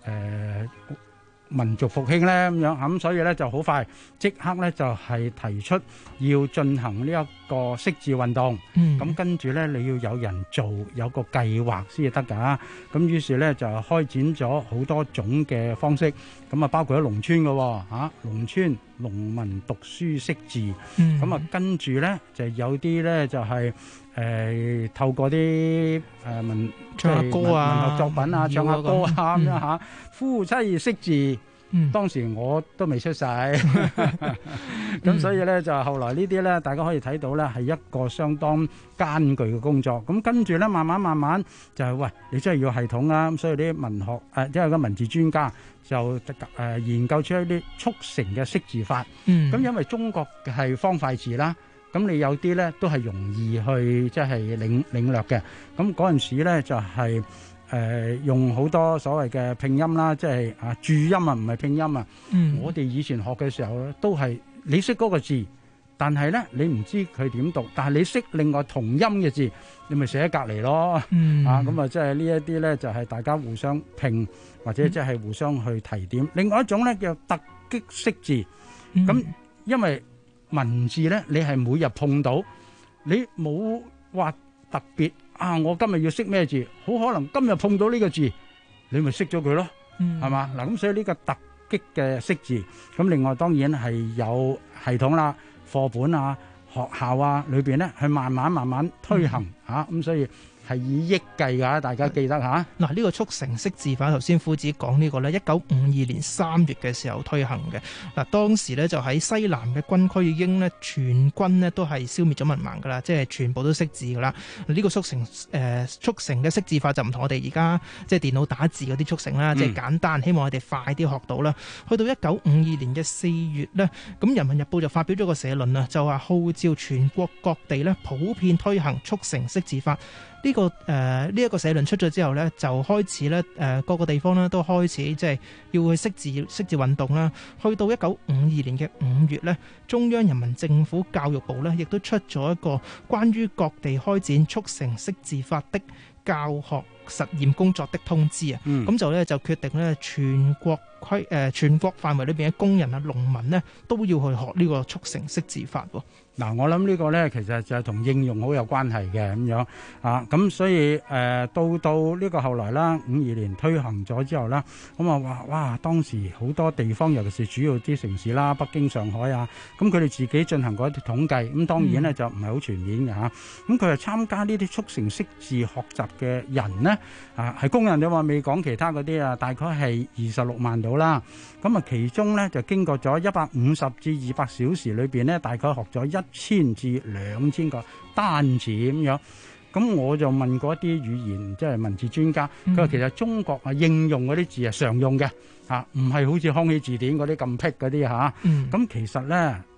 M: 民族復興咧咁樣咁，所以咧就好快即刻咧就係提出要進行呢一個識字運動。咁跟住咧你要有人做，有個計劃先至得㗎。咁於是咧就開展咗好多種嘅方式，咁啊包括咗農村嘅嚇，農村農民讀書識字。咁啊跟住咧就有啲咧就係透過啲
L: 唱下歌啊、
M: 文學作品啊、唱下歌啊咁樣嚇，夫妻識字。當時我都未出世，咁所以咧就後來呢啲咧，大家可以睇到咧係一個相當艱巨嘅工作。咁跟住咧慢慢就係喂，你真係要系統啊！咁所以啲文學即係個文字專家就研究出一啲速成嘅識字法。咁因為中國係方塊字啦。咁你有啲咧都係容易去即係領略嘅。咁嗰陣時咧就係用好多所謂嘅拼音啦，即係注音啊，唔係拼音啊。我哋以前學嘅時候咧，都係你識嗰個字，但係咧你唔知佢點讀，但係你識另外同音嘅字，你咪寫喺隔離咯。咁啊，即係呢一啲咧就係大家互相拼，或者即係互相去提點。另外一種咧叫突擊識字。咁因為文字咧，你係每日碰到，你冇話特別我今日要識咩字，好可能今日碰到呢個字，你咪識咗佢咯，係嘛？嗱，咁所以呢個突擊嘅識字，咁另外當然係有系統啦，課本啊、學校啊裏邊咧，係慢慢推行咁所以係以億計㗎，大家記得嚇。
L: 嗱，呢個速成識字法，頭先夫子講呢個咧，1952年3月嘅時候推行嘅。嗱，當時咧就喺西南嘅軍區已經咧全軍咧都係消滅咗文盲㗎啦，即係全部都識字㗎啦。呢個速成嘅識字法就唔同我哋而家即係電腦打字嗰啲速成啦，即係簡單，希望我哋快啲學到啦。去到1952年嘅4月咧，咁《人民日報》就發表咗個社論啊，就話號召全國各地咧普遍推行速成識字法。呢一個社論出咗之後呢，就開始咧各個地方咧都開始即係要去識字運動啦。去到1952年嘅5月呢，中央人民政府教育部呢亦都出咗一個關於各地開展速成識字法的教學實驗工作的通知啊。咁就決定咧全國範圍裏邊嘅工人啊、農民呢都要去學呢個速成識字法喎。
M: 嗱，我諗呢個咧其實就係同應用好有關係嘅咁樣咁所以到呢個後來啦，52年推行咗之後啦，咁啊話哇，當時好多地方，尤其是主要啲城市啦，北京、上海啊，咁佢哋自己進行過一啲統計，咁當然咧就唔係好全面嘅嚇。咁佢係參加呢啲速成識字學習嘅人呢，係工人，你話未講其他嗰啲大概係26萬到啦。咁其中咧就經過咗150至200小時裏邊咧，大概學咗1000至2000個單字咁樣。咁我就問過一啲語言即係文字專家，佢話其實中國應用嗰啲字係常用嘅唔係好似康熙字典嗰啲咁僻嗰啲咁其實咧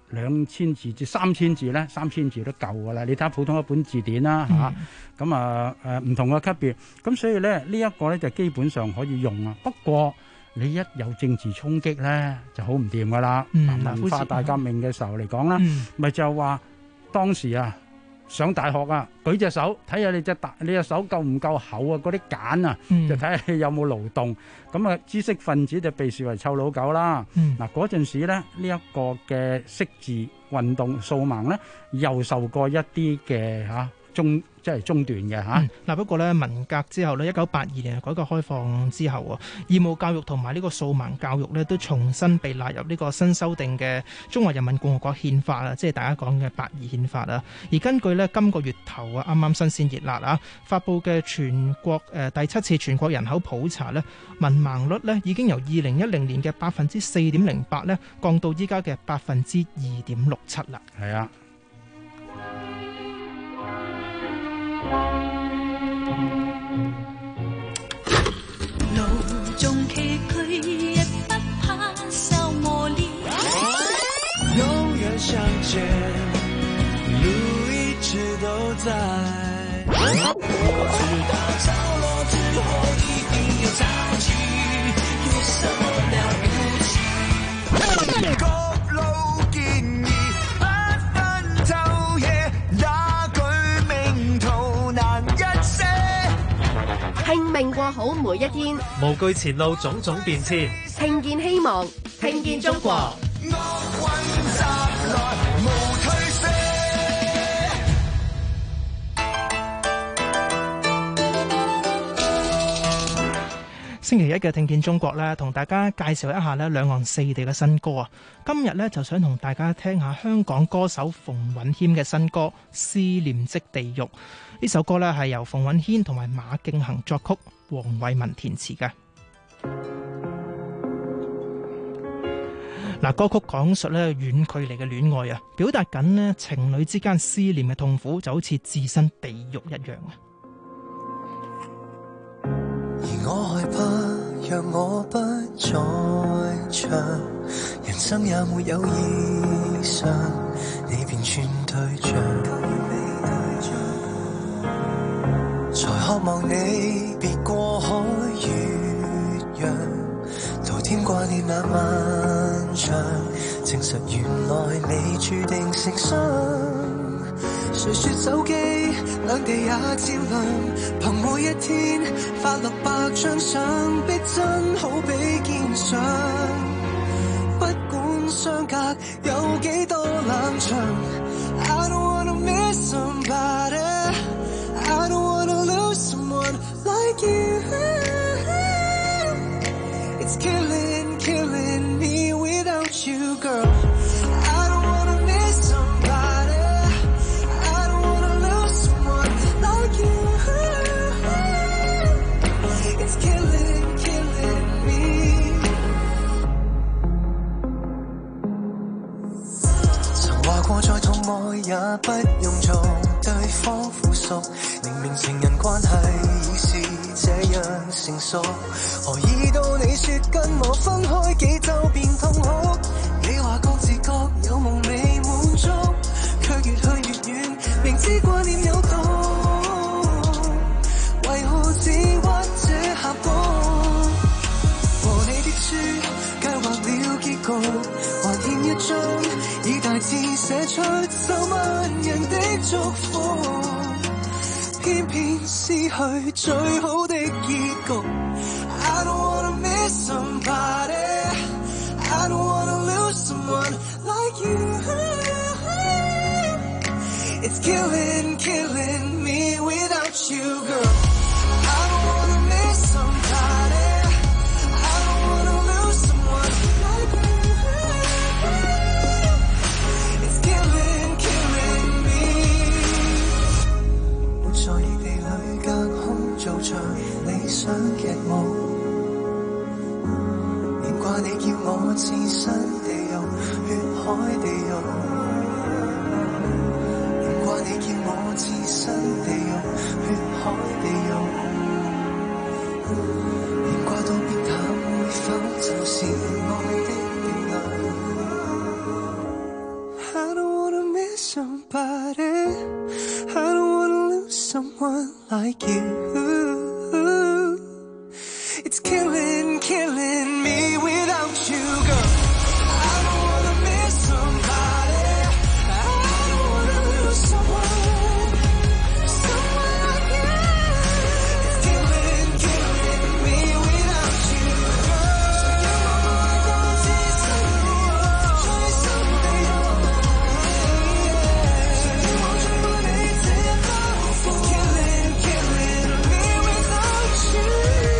M: 2000字至3000字咧，3000字都夠噶啦。你睇下普通一本字典啦嚇，咁唔同嘅級別，咁所以咧呢一個咧就基本上可以用啊。不過你一有政治衝擊咧就好唔掂噶啦。文化大革命嘅時候嚟講啦，咪就話當時啊上大學啊舉隻手睇下你隻手夠唔夠厚啊，嗰啲繭啊就睇下你有冇勞動。咁啊知識分子就被視為臭老狗啦。嗱嗰陣時咧呢一個嘅識字運動掃盲咧又受過一啲嘅即係中斷嘅嚇。
L: 嗱不過咧文革之後咧，1982年改革開放之後啊，義務教育同埋呢個掃盲教育咧都重新被納入呢個新修訂嘅中華人民共和國憲法啊，即係大家講嘅82憲法啊。而根據咧今個月頭啊啱啱新鮮熱辣啊發布嘅全國第7次全國人口普查咧，文盲率咧已經由2010年嘅4.08%咧降到依家嘅2.67%啦。
M: 係啊。
Q: 路中崎嶇，也不怕受磨練。永遠相見，路一直都在。我知道着落之後一定有交集，有什麼了不起？各路建議，不分晝夜，也舉命途難一些。
R: 拼命過好每一天，
E: 無懼前路種種變遷，
R: 聽見希望，聽見中國。
L: 星期一嘅聽見中國咧，同大家介紹一下咧兩岸四地嘅新歌啊！今日咧就想同大家聽下香港歌手馮允謙嘅新歌《思念即地獄》。呢首歌咧係由馮允謙同埋馬敬恆作曲，黃偉文填詞嘅。嗱，歌曲講述咧遠距離嘅戀愛啊，表達緊咧情侶之間思念嘅痛苦，就好似置身地獄一樣啊！
Q: 而我害怕，若我不再唱，人生也沒有意想，你便轉對象，才渴望你別過海越洋，徒添掛念那漫長，證實原來你注定成雙。誰說手機兩地也照亮，憑每一天發落百張相，逼真好比肩上，不管相隔有幾多冷場。I don't wanna miss somebody, I don't wanna lose someone like you. It's killing me without you, girl.再痛愛也不用做對方附屬，明明情人關係已是這樣成熟，何以到你說跟我分開幾周便痛哭？你話各自各有夢未滿足，卻越去越遠，明知掛念有毒，為何只屈這峽谷？和你的書計劃了結局，還欠一張以大字寫出10萬人的祝福，偏偏失去最好的結局。I don't wanna miss somebody, I don't wanna lose someone like you. It's killing me without you, girl. I don't wanna miss somebody, I don't wanna lose someone like you.在異地裏隔空做場理想劇目，念掛你叫我置身地獄，血海地獄，念掛你叫我 someone like you. It's killing me without you, girl. I don't wanna miss somebody. I don't wanna lose someone like you. It's killing me without you, girl. So you're my boy, don't tease me. Try something. So you won't you believe it? It's killing me without you.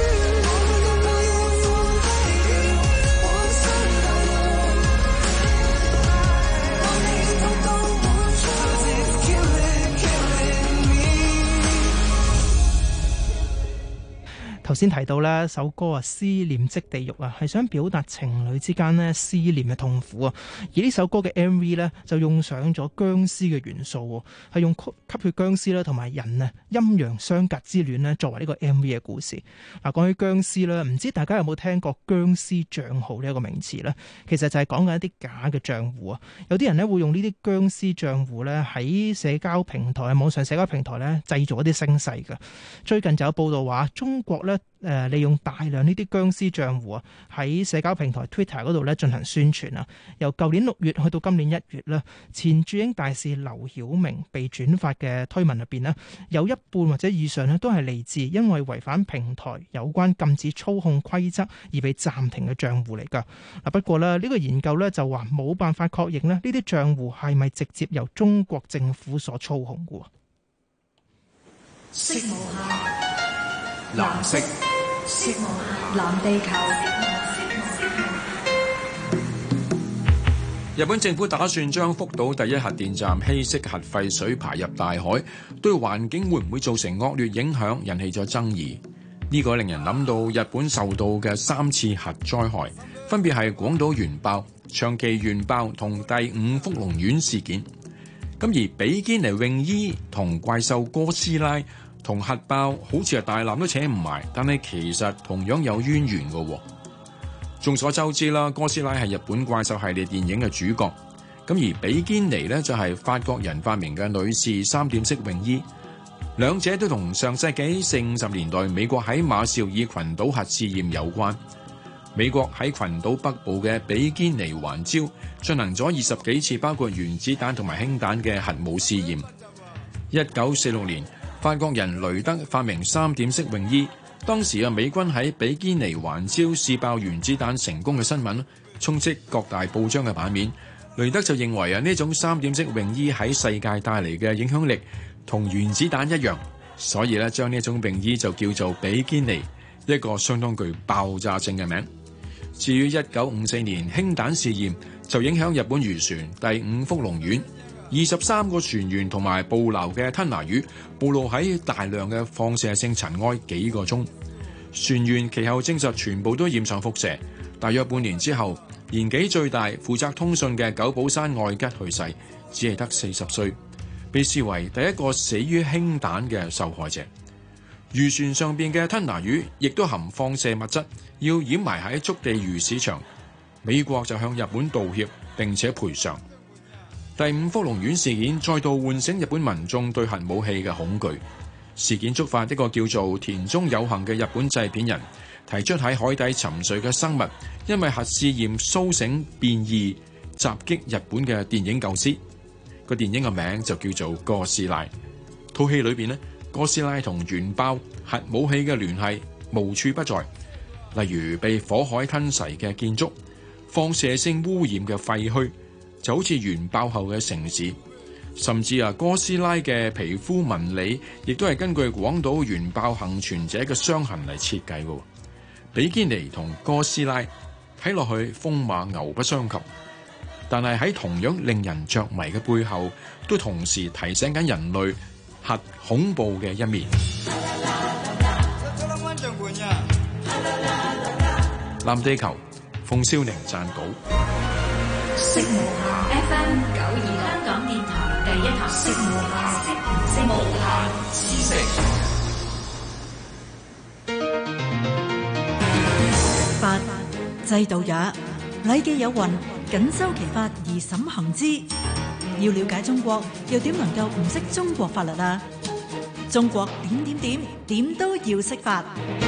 L: 頭先提到呢首歌啊，思念即地獄啊，係想表達情侶之間呢思念嘅痛苦啊。而呢首歌嘅 MV 呢，就用上咗僵屍嘅元素，係用吸血僵屍啦同埋人啊陰陽相隔之戀呢作為呢個 MV 嘅故事。嗱，講起僵屍啦，唔知大家有冇聽過僵屍賬號呢一個名詞呢？其實就係講緊一啲假嘅賬戶啊。有啲人呢會用呢啲僵屍賬戶呢喺社交平台、網上社交平台呢製造一啲聲勢嘅。最近就有報道話，中國呢利用大量呢啲僵屍賬戶啊，喺社交平台 Twitter 嗰度咧進行宣傳啊。由舊年6月去到今年1月咧，前駐英大使劉曉明被轉發嘅推文入邊咧，有一半或者以上咧都係嚟自因為違反平台有關禁止操控規則而被暫停嘅賬戶嚟㗎。嗱，不過咧呢個研究咧就話冇辦法確認咧呢啲賬戶係咪直接由中國政府所操控㗎。
K: 色無限，
D: 藍色。
K: 色無限，藍地球。
S: 日本政府打算將福島第一核電站稀釋核廢水排入大海，對環境會唔會造成惡劣影響，引起咗爭議。呢個令人諗到日本受到嘅3次核災害，分別係廣島原爆、長崎原爆同第5福龍丸事件。咁而比堅尼泳衣同怪獸哥斯拉同核爆好似係大纜都扯唔埋，但係其實同樣有淵源嘅。眾所周知啦，哥斯拉係日本怪獸系列電影嘅主角，咁而比堅尼呢，就係法國人發明嘅女士3點式泳衣，兩者都同上世紀40-50年代美國喺馬紹爾群島核試驗有關。美國喺群島北部嘅比堅尼環礁進行咗20幾次包括原子彈同埋氫彈嘅核武試驗。1946年，法國人雷德發明3點式泳衣，當時美軍喺比堅尼環礁試爆原子彈成功嘅新聞充斥各大報章嘅版面。雷德就認為呢種3點式泳衣喺世界帶嚟嘅影響力同原子彈一樣，所以將呢種泳衣就叫做比堅尼，一個相當具爆炸性嘅名。至於1954年氫彈試驗，就影響日本漁船第5福龍丸，23個船員同埋捕撈嘅吞拿魚暴露喺大量嘅放射性塵埃幾個鐘，船員其後證實全部都染上輻射。大約半年之後，年紀最大負責通訊嘅久保山愛吉去世，只係得40歲，被視為第一個死於氫彈嘅受害者。漁船上邊嘅吞拿魚亦都含放射物質，要掩埋喺築地魚市場。美國就向日本道歉並且賠償。第5福龍丸事件再度喚醒日本民眾對核武器嘅恐懼。事件觸發一個叫做田中有幸嘅日本製片人提出喺海底沉睡嘅生物因為核試驗蘇醒變異襲擊日本嘅電影構思。個電影嘅名就叫做哥斯拉。套戲裏邊呢，哥斯拉同原爆核武器嘅聯繫無處不在，例如被火海吞噬嘅建築、放射性污染嘅廢墟，就好似原爆後嘅城市，甚至哥斯拉嘅皮膚紋理亦都係根據廣島原爆幸存者嘅傷痕嚟設計嘅。比堅尼同哥斯拉睇落去風馬牛不相及，但係喺同樣令人着迷嘅背後，都同時提醒緊人類核恐怖嘅一面。藍地球，馮少寧撰稿。
K: 色無限 FM 92香港電台第一台，色無限，色無限知識。
T: 法制度也，禮記有云：謹修其法而審行之。要了解中國，又點能夠唔識中國法律啊？ 中國點都要識法。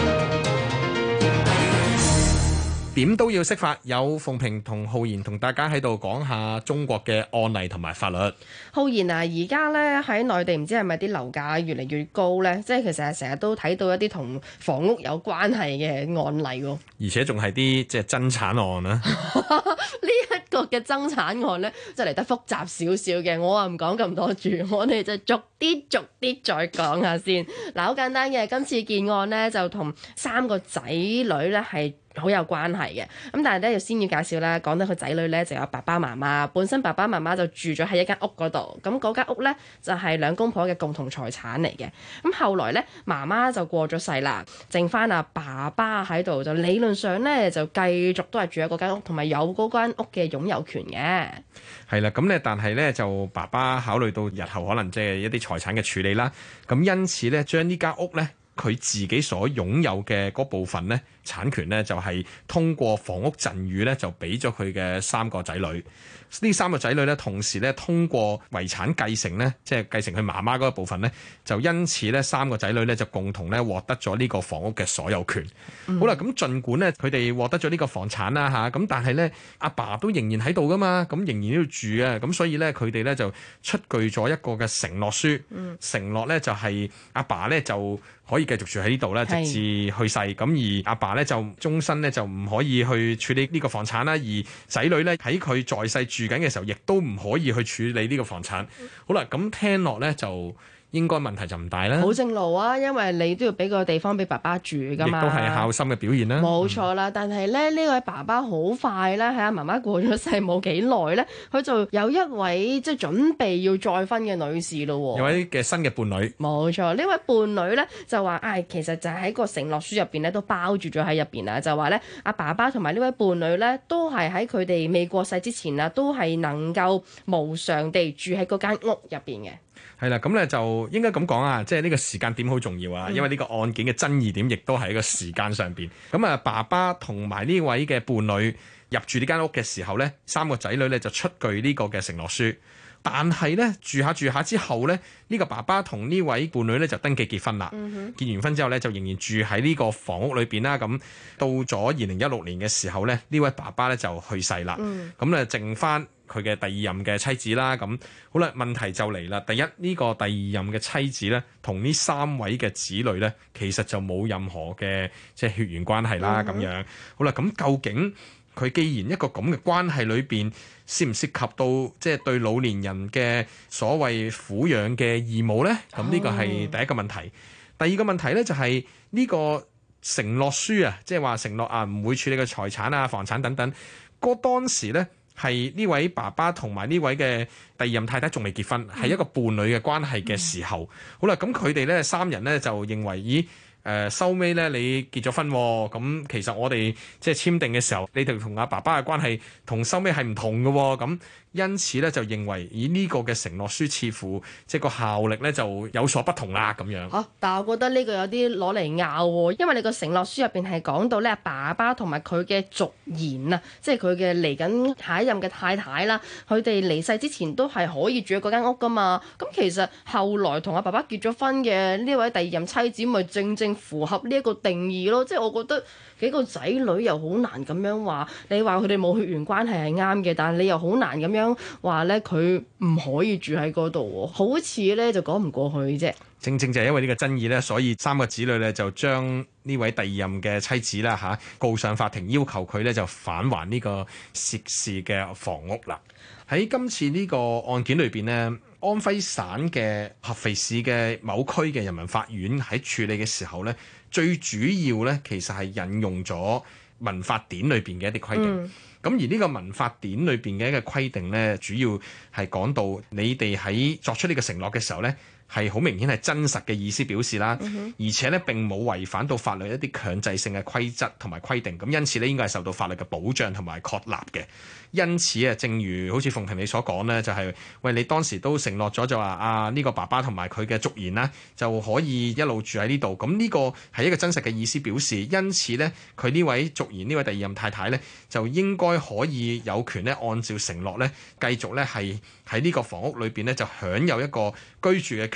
U: 點都要識法，有鳳萍同浩然同大家喺度講下中國嘅案例同埋法律。
V: 浩然啊，而家咧喺內地唔知係咪啲樓價越嚟越高咧？即係其實成日都睇到一啲同房屋有關係嘅案例喎。
U: 而且仲係啲即係爭產案啊！
V: 呢一個嘅爭產案咧，就嚟得複雜少少嘅。我話唔講咁多住，我哋就逐啲再講下先。嗱，好簡單嘅，今次件案咧就同3個仔女咧係好有關係嘅，咁但係咧要先要介紹啦，講到佢仔女咧就有爸爸媽媽，本身爸爸媽媽就住咗喺一間屋嗰度，咁嗰間屋咧就係兩公婆嘅共同財產嚟嘅。咁後來咧媽媽就過咗世啦，剩翻阿爸爸喺度，就理論上咧就繼續都係住喺嗰間屋，同埋有嗰間屋嘅擁有權嘅。
U: 係啦，咁咧但係咧就爸爸考慮到日後可能即係一啲財產嘅處理啦，咁因此咧將呢間屋咧佢自己所擁有嘅嗰部分咧產權咧就係通過房屋贈與咧就俾咗佢嘅3個仔女。呢3個仔女咧同時咧通過遺產繼承咧，即係繼承佢媽媽嗰一部分咧，就因此咧3個仔女咧就共同咧獲得咗呢個房屋嘅所有權。好啦，咁儘管咧佢哋獲得咗呢個房產啦嚇，咁但係咧阿爸都仍然喺度噶嘛，咁仍然都要住啊，咁所以咧佢哋咧就出具咗一個嘅承諾書，承諾咧就係阿爸咧就可以繼續住喺呢度咧，直至去世。咁而阿爸咧就終身咧就唔可以去處理呢個房產啦，而仔女咧喺佢在世住緊嘅時候，亦都唔可以去處理呢個房產。好啦，咁聽落咧就應該問題就唔大啦。
V: 好正路啊，因為你都要俾個地方俾爸爸住噶嘛，
U: 亦都係孝心嘅表現啦。
V: 冇錯啦，但係咧呢位爸爸好快咧喺阿媽媽過咗世冇幾耐咧，佢就有一位即係準備要再婚嘅女士咯。
U: 有位嘅新嘅伴侶。冇
V: 錯，呢位伴侶咧就話其實就喺個承諾書入邊咧都包住咗喺入邊啊，就話咧阿爸爸同埋呢位伴侶咧都係喺佢哋未過世之前啊，都係能夠無償地住喺嗰間屋入邊嘅。
U: 係啦，咁咧就應該咁講啊，即係呢個時間點好重要啊，因為呢個案件嘅爭議點亦都係一個時間上邊。咁啊，爸爸同埋呢位嘅伴侶入住呢間屋嘅時候咧，3個仔女咧就出具呢個嘅承諾書。但係咧住下之後咧，呢個爸爸同呢位伴侶咧就登記結婚啦。結完婚之後咧就仍然住喺呢個房屋裏邊啦。咁到咗2016年嘅時候咧，呢位爸爸咧就去世啦。咁咧剩翻佢嘅第2任嘅妻子啦。咁好啦，問題就嚟啦。第一，呢個第2任嘅妻子咧，同呢3位嘅子女咧，其實就冇任何嘅即係血緣關係啦。咁樣好啦，咁究竟佢既然一個咁嘅關係裏邊，涉唔涉及到即係對老年人嘅所謂撫養嘅義務呢？咁呢個係第一個問題。第二個問題呢，就係呢個承諾書啊，即係話承諾啊唔會處理嘅財產啊、房產等等。當時呢，係呢位爸爸同埋呢位嘅第2任太太仲未結婚，係一個伴侶嘅關係嘅時候。好啦，咁佢哋呢3人呢，就認為咦？收尾咧，你結咗婚喎，咁其實我哋即係簽訂嘅時候，你哋同阿爸爸嘅關係同收尾係唔同嘅喎，咁因此咧就認為以呢個嘅承諾書似乎即係個效力咧就有所不同啦咁樣。
V: 但係我覺得呢個有啲攞嚟拗喎，因為你個承諾書入邊係講到咧爸爸同埋佢嘅續弦啊，即係佢嘅嚟緊下一任嘅太太啦，佢哋離世之前都係可以住喺嗰間屋噶嘛。咁其實後來同阿爸爸結咗婚嘅呢位第2任妻子，咪正正符合呢一個定義咯。即係我覺得幾個仔女又好難咁樣話，你話佢哋冇血緣關係係啱嘅，但係你又好難咁樣話咧佢唔可以住喺嗰度喎，好似咧就講唔過去啫。
U: 正正就係因為呢個爭議咧，所以3個子女咧就將呢位第2任嘅妻子啦告上法庭，要求佢咧就返還呢個涉事嘅房屋啦。喺今次呢個案件裏邊呢，安徽省嘅合肥市嘅某區嘅人民法院喺處理嘅時候咧，最主要咧其實係引用咗民法典裏邊嘅一啲規定。咁而呢個民法典裏邊嘅一個規定咧，主要係講到你哋喺作出呢個承諾嘅時候咧，係好明顯係真實嘅意思表示啦，而且咧並冇違反到法律一啲強制性嘅規則同埋規定，咁因此咧應該係受到法律嘅保障同埋確立嘅。因此啊，正如好似鳳萍你所講咧，就係喂你當時都承諾咗就話呢個爸爸同埋佢嘅續弦啦，就可以一路住喺呢度。咁呢個係一個真實嘅意思表示，因此咧佢呢位續弦呢位第2任太太咧，就應該可以有權咧按照承諾咧繼續咧係喺呢個房屋裏邊咧就享有一個居住嘅權。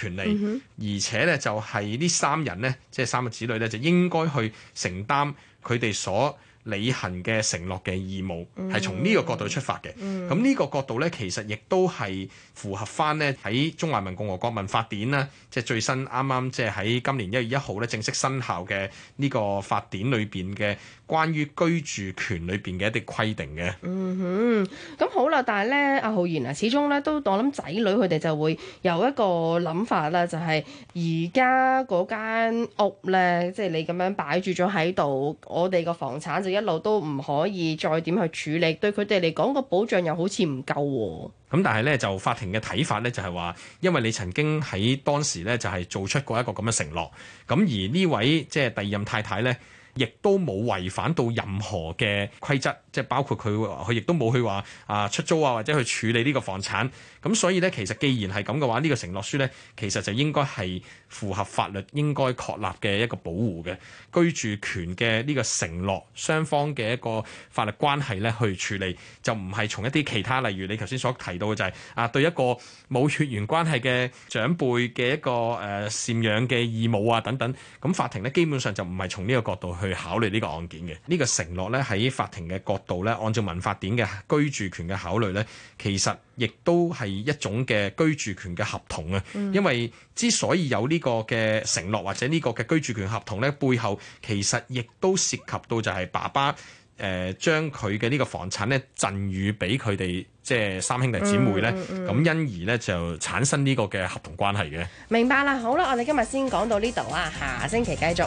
U: 權利，而且咧就係呢3人呢，即係3個子女咧，就應該去承擔佢哋所履行嘅承諾嘅義務，係從呢個角度出發嘅。咁呢個角度咧，其實亦都係符合翻呢喺中華人民共和國民法典啦，即係最新啱啱即係喺今年1月1號咧正式生效嘅呢個法典裏邊嘅關於居住權裏邊嘅一啲規定嘅。
V: 咁好啦，但係咧，阿浩然啊，始終咧都我諗仔女佢哋就會有一個諗法啦，就係而家嗰間屋咧，即係你咁樣擺住咗喺度，我哋個房產就一路都唔可以再點去處理，對佢哋嚟講個保障又好似唔夠喎。
U: 咁但係咧就法庭嘅睇法咧就係話，因為你曾經喺當時咧就係做出過一個咁嘅承諾，咁而呢位即係第二任太太咧，亦都冇違反到任何嘅規則，即係包括佢亦都冇去話出租啊，或者去處理呢個房產。咁所以咧，其實既然係咁嘅話，呢個承諾書咧，其實就應該係符合法律應該確立嘅一個保護嘅居住權嘅呢個承諾，雙方嘅一個法律關係咧去處理，就唔係從一啲其他，例如你頭先所提到嘅就係對一個冇血緣關係嘅長輩嘅一個贍養嘅義務啊等等。咁法庭咧基本上就唔係從呢個角度去考慮呢個案件嘅。呢個承諾咧喺法庭嘅角度咧，按照民法典嘅居住權嘅考慮咧，其實亦都係一種嘅居住權嘅合同啊。因為之所以有呢個嘅承諾或者呢個嘅居住權合同咧，背後其實亦都涉及到就係爸爸將佢嘅呢個房產咧贈與俾佢哋即係3兄弟姊妹咧，咁因而咧就產生呢個嘅合同關係嘅。
V: 明白啦，好啦，我哋今日先講到呢度啊，下星期繼續。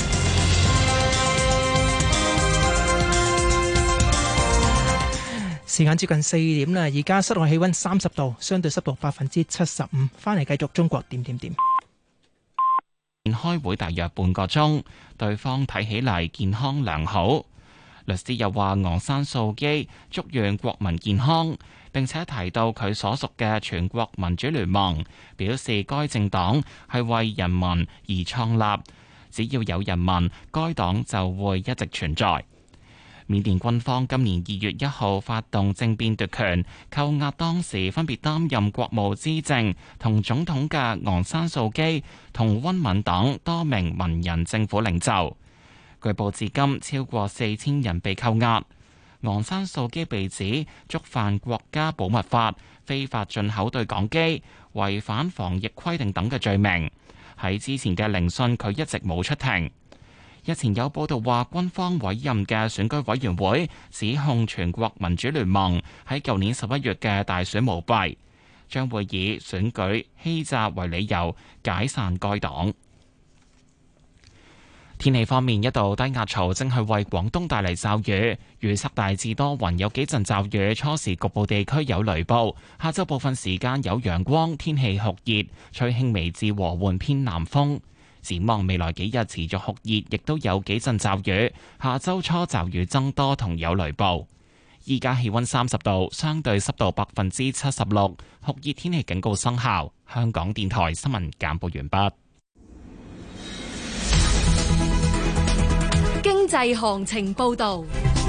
L: 時間接近4點啦，而家室外氣溫30度，相對濕度75%。翻嚟繼續中國點點點。
A: 開會大約半個鐘，對方睇起嚟健康良好。律師又話昂山素基祝願國民健康，並且提到佢所屬嘅全國民主聯盟，表示該政黨係為人民而創立，只要有人民，該黨就會一直存在。緬甸軍方今年2月1號發動政變奪權，扣押當時分別擔任國務資政同總統嘅昂山素基同溫敏等多名文人政府領袖。據報至今超過4000人被扣押。昂山素基被指觸犯國家保密法、非法進口對講機、違反防疫規定等嘅罪名。喺之前嘅聆訊，佢一直冇出庭。日前有報道話，軍方委任嘅選舉委員會指控全國民主聯盟喺舊年11月嘅大選舞弊，將會以選舉欺詐為理由解散該黨。天氣方面，一道低壓槽正係為廣東帶嚟驟雨，預測大致多雲，有幾陣驟雨，初時局部地區有雷暴。下晝部分時間有陽光，天氣酷熱，吹輕微至和緩偏南風。展望未來幾日持續酷熱，亦都有幾陣驟雨。下週初驟雨增多同有雷暴。依家氣溫30度，相對濕度76%，酷熱天氣警告生效。香港電台新聞簡報完畢。
B: 經濟行情報導。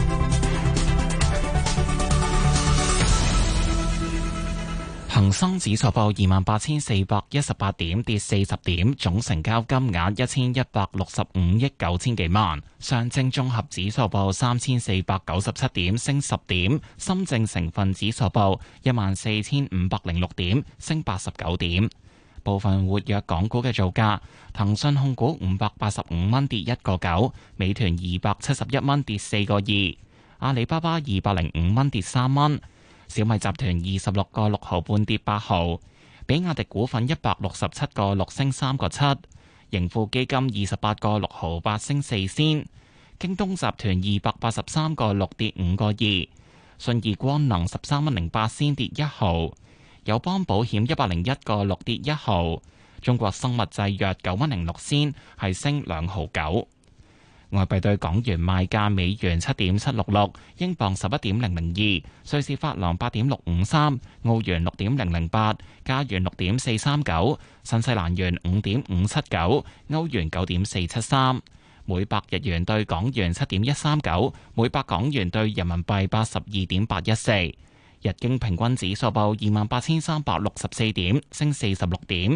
A: 恒生指數報28,418點，跌40點，總成交金額1165億9千幾萬。上證綜合指數報3497點，升10點。深證成分指數報14,506點，升89點。部分活躍港股嘅造價：騰訊控股585蚊，跌1個9；美團271蚊，跌4個2；阿里巴巴205蚊，跌3蚊。小米集團26個6毫半，跌8毫，比亞迪股份167個6，升3個7，盈富基金28個6毫8，升4仙，京東集團283個6，跌5個2，信義光能13蚊08仙，跌1毫，友邦保險101個6，跌1毫，中國生物製藥9蚊06仙，係升2毫9。外幣對港元賣價：美元7.766，英鎊11.002，瑞士法郎8.653，澳元6.008，加元6.439，新西蘭元5.579，歐元9.473，每百日元對港元7.139，每百港元對人民幣82.814。日經平均指數報28,364點，升46點。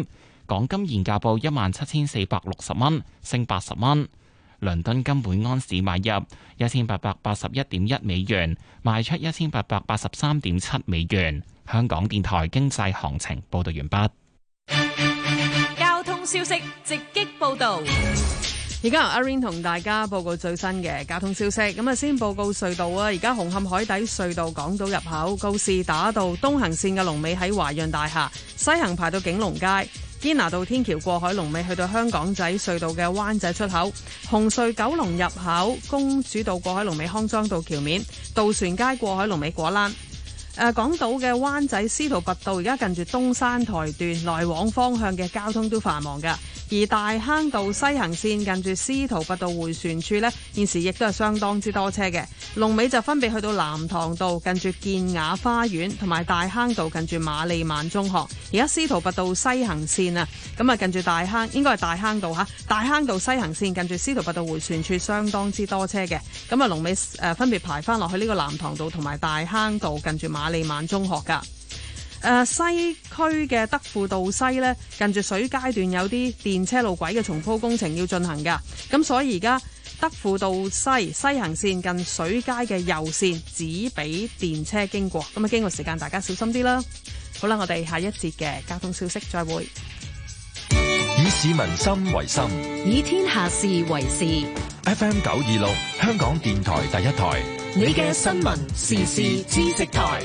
A: 港金現價報17,460蚊，升80蚊。倫敦金每安士買入1881.1美元，賣出1883.7美元。香港電台經濟行情報道完畢。
B: 交通消息直擊報道。
C: 而家由阿 Rain 同大家報告最新嘅交通消息。咁啊，先報告隧道啊。而家紅磡海底隧道港島入口告士打道東行線嘅龍尾喺華潤大廈，西行排到景隆街。堅拿道天橋過海龍尾去到香港仔隧道嘅灣仔出口。紅隧九龍入口公主道過海龍尾康莊道橋面。渡船街過海龍尾果欄。港島嘅灣仔司徒拔道而家近住東山台段來往方向嘅交通都繁忙㗎。而大坑道西行線近住司徒拔道迴旋處呢，現時亦都係相當之多車嘅。龍尾就分別去到南塘道近住建雅花園，同埋大坑道近住瑪麗曼中學。而家司徒拔道西行線啊，咁啊近住大坑，應該係大坑道嚇。大坑道西行線近住司徒拔道迴旋處相當之多車嘅。咁啊龍尾分別排翻落去呢個南塘道同埋大坑道近住瑪麗曼中學㗎。西區嘅德輔道西呢，近住水階段有啲電車路軌嘅重鋪工程要進行㗎，咁所以而家德輔道西行線近水街嘅右線只俾電車經過，咁啊經過時間大家小心啲啦。好啦，我哋下一節嘅交通消息再會。
D: 以市民心為心，
J: 以天下事為事。
D: FM 926香港電台第一台，
J: 你嘅新聞時事知識台。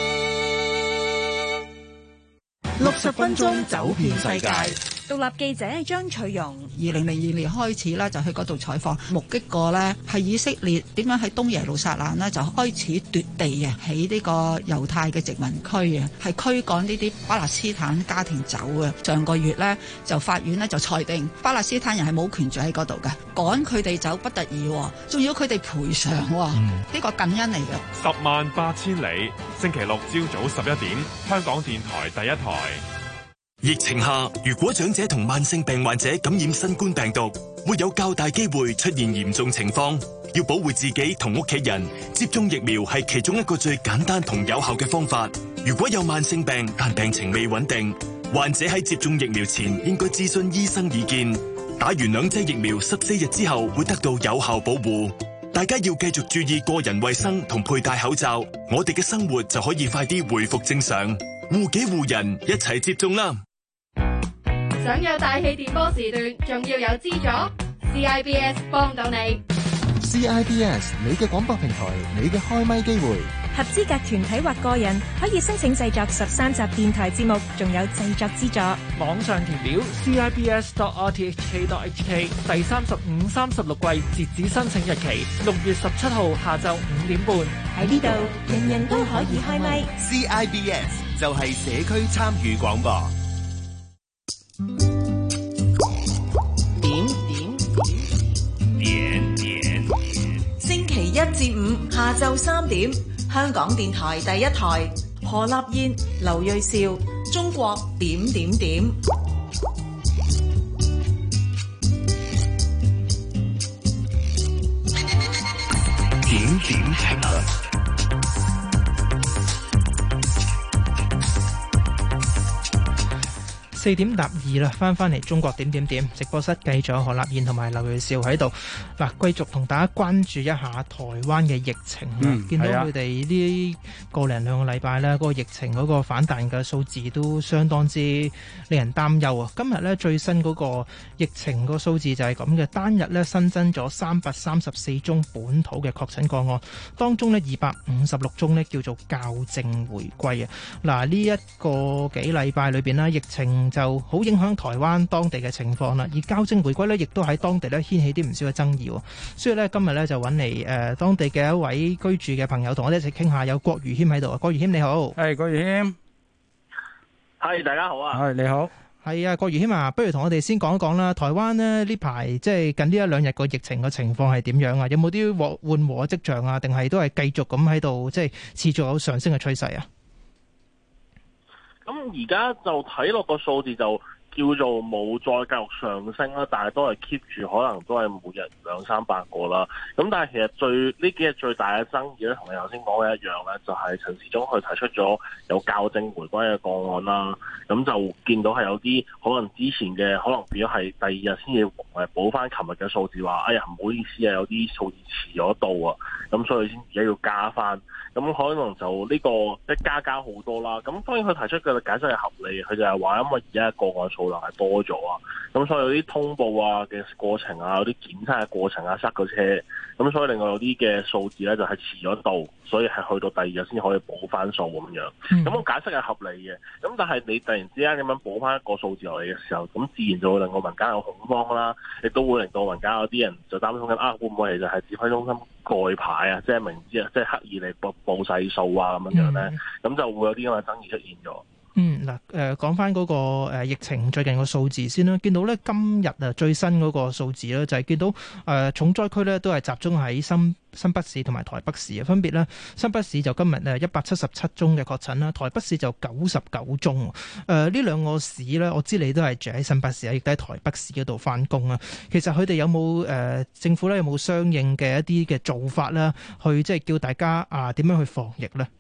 K: 60分鐘走遍世界。
F: 獨立記者張翠容
G: ，2002年開始咧就去嗰度採訪，目擊過呢係以色列點樣喺東耶路撒冷呢就開始奪地啊，喺呢個猶太嘅殖民區啊，係驅趕呢啲巴勒斯坦家庭走啊。上個月呢，就法院呢就裁定巴勒斯坦人係冇權住喺嗰度嘅，趕佢哋走不得已，仲要佢哋賠償，呢個感恩嚟嘅。
H: 108000里，星期六朝早11點，香港電台第一台。
W: 疫情下，如果長者同慢性病患者感染新冠病毒，會有較大機會出現嚴重情況。要保護自己同屋企人，接種疫苗係其中一個最簡單同有效嘅方法。如果有慢性病但病情未穩定，患者喺接種疫苗前應該諮詢醫生意見。打完2劑疫苗14日之後會得到有效保護。大家要繼續注意個人衛生同佩戴口罩，我哋嘅生活就可以快啲恢復正常。護己護人，一齊接種啦！
F: 想有大氣電波時段，仲要有資助 CIBS 幫到你。
X: CIBS 你嘅廣播平台，你嘅開咪機會。
F: 合資格團體或個人可以申請製作13集電台節目，仲有製作資助。
E: 網上填表 CIBS.RTHK.HK 第35、36季截止申請日期6月17號下晝5點半。
F: 喺呢度，人人都可以開咪。
P: CIBS 就係社區參與廣播。
K: 點星期1至5下晝3點，香港電台第一台，何立嫣、劉銳紹，中國點點點。
W: 點點評論。
L: 4點答2啦，翻嚟中國點點點直播室，繼續有何立嫣同埋劉銳紹喺度。嗱，繼續同大家關注一下台灣嘅疫情啦。見到佢哋呢個零兩個禮拜咧，嗰個疫情嗰個反彈嘅數字都相當之令人擔憂啊！今日咧最新嗰個疫情個數字就係咁嘅，單日咧新增咗334宗本土嘅確診個案，當中咧256宗咧叫做校正回歸啊！嗱，呢一個幾禮拜裏邊咧，疫情就好影響台灣當地嘅情況啦，而校正回歸咧，亦都喺當地咧掀起啲唔少嘅爭議。所以咧，今日咧就揾嚟當地嘅一位居住嘅朋友，同我哋一齊傾下。有郭如謙喺度啊，郭如謙你好。
M: 係郭如謙，
Y: 係大家好啊。
M: 係你好。
L: 係啊，郭如謙啊，不如同我哋先講一講啦。台灣呢排即係近呢一兩日個疫情嘅情況係點樣啊？有冇啲緩和嘅跡象啊？定係都係繼續咁喺度即係持續有上升嘅趨勢啊？
Y: 咁而家就睇落個數字就
I: 叫做冇再繼續上升啦，但係都係 keep 住，可能都係每日200-300個啦。咁但係其實呢幾日最大嘅爭議咧，同你頭先講嘅一樣咧，就係陳時中佢提出咗有校正回歸嘅個案啦。咁就見到係有啲可能之前嘅可能變咗係第二日先至補翻琴日嘅數字，話哎呀唔好意思啊，有啲數字遲咗到啊，咁所以先而家要加翻。咁可能就呢個加好多啦。咁當然佢提出嘅解釋係合理，佢就係話因為而家個案數量係多咗啊，咁所以有啲通報啊嘅過程啊，有啲檢測嘅過程啊塞個車，咁所以另外有啲嘅數字咧就係遲咗到，所以係去到第二日先可以補翻數咁樣。咁個解釋係合理嘅。咁但係你突然之間咁樣補翻一個數字落嚟嘅時候，咁自然就會令到民間有恐慌啦，亦都會令到民間有啲人就擔心緊會唔會其實係指揮中心蓋牌啊，即係明知啊，即係刻意嚟報細數啊咁樣咧，咁就會有啲咁嘅爭議出現咗。
L: 講翻嗰個疫情最近個數字先啦，見到咧今日最新嗰個數字咧就係見到重災區咧都係集中喺新北市同埋台北市啊，分別咧新北市就今日177宗嘅確診啦，台北市就99宗。呢兩個市咧，我知你都係住喺新北市啊，亦都喺台北市嗰度翻工啊。其實佢哋有冇政府咧有冇相應嘅一啲嘅做法啦，去即係叫大家點樣去防疫咧？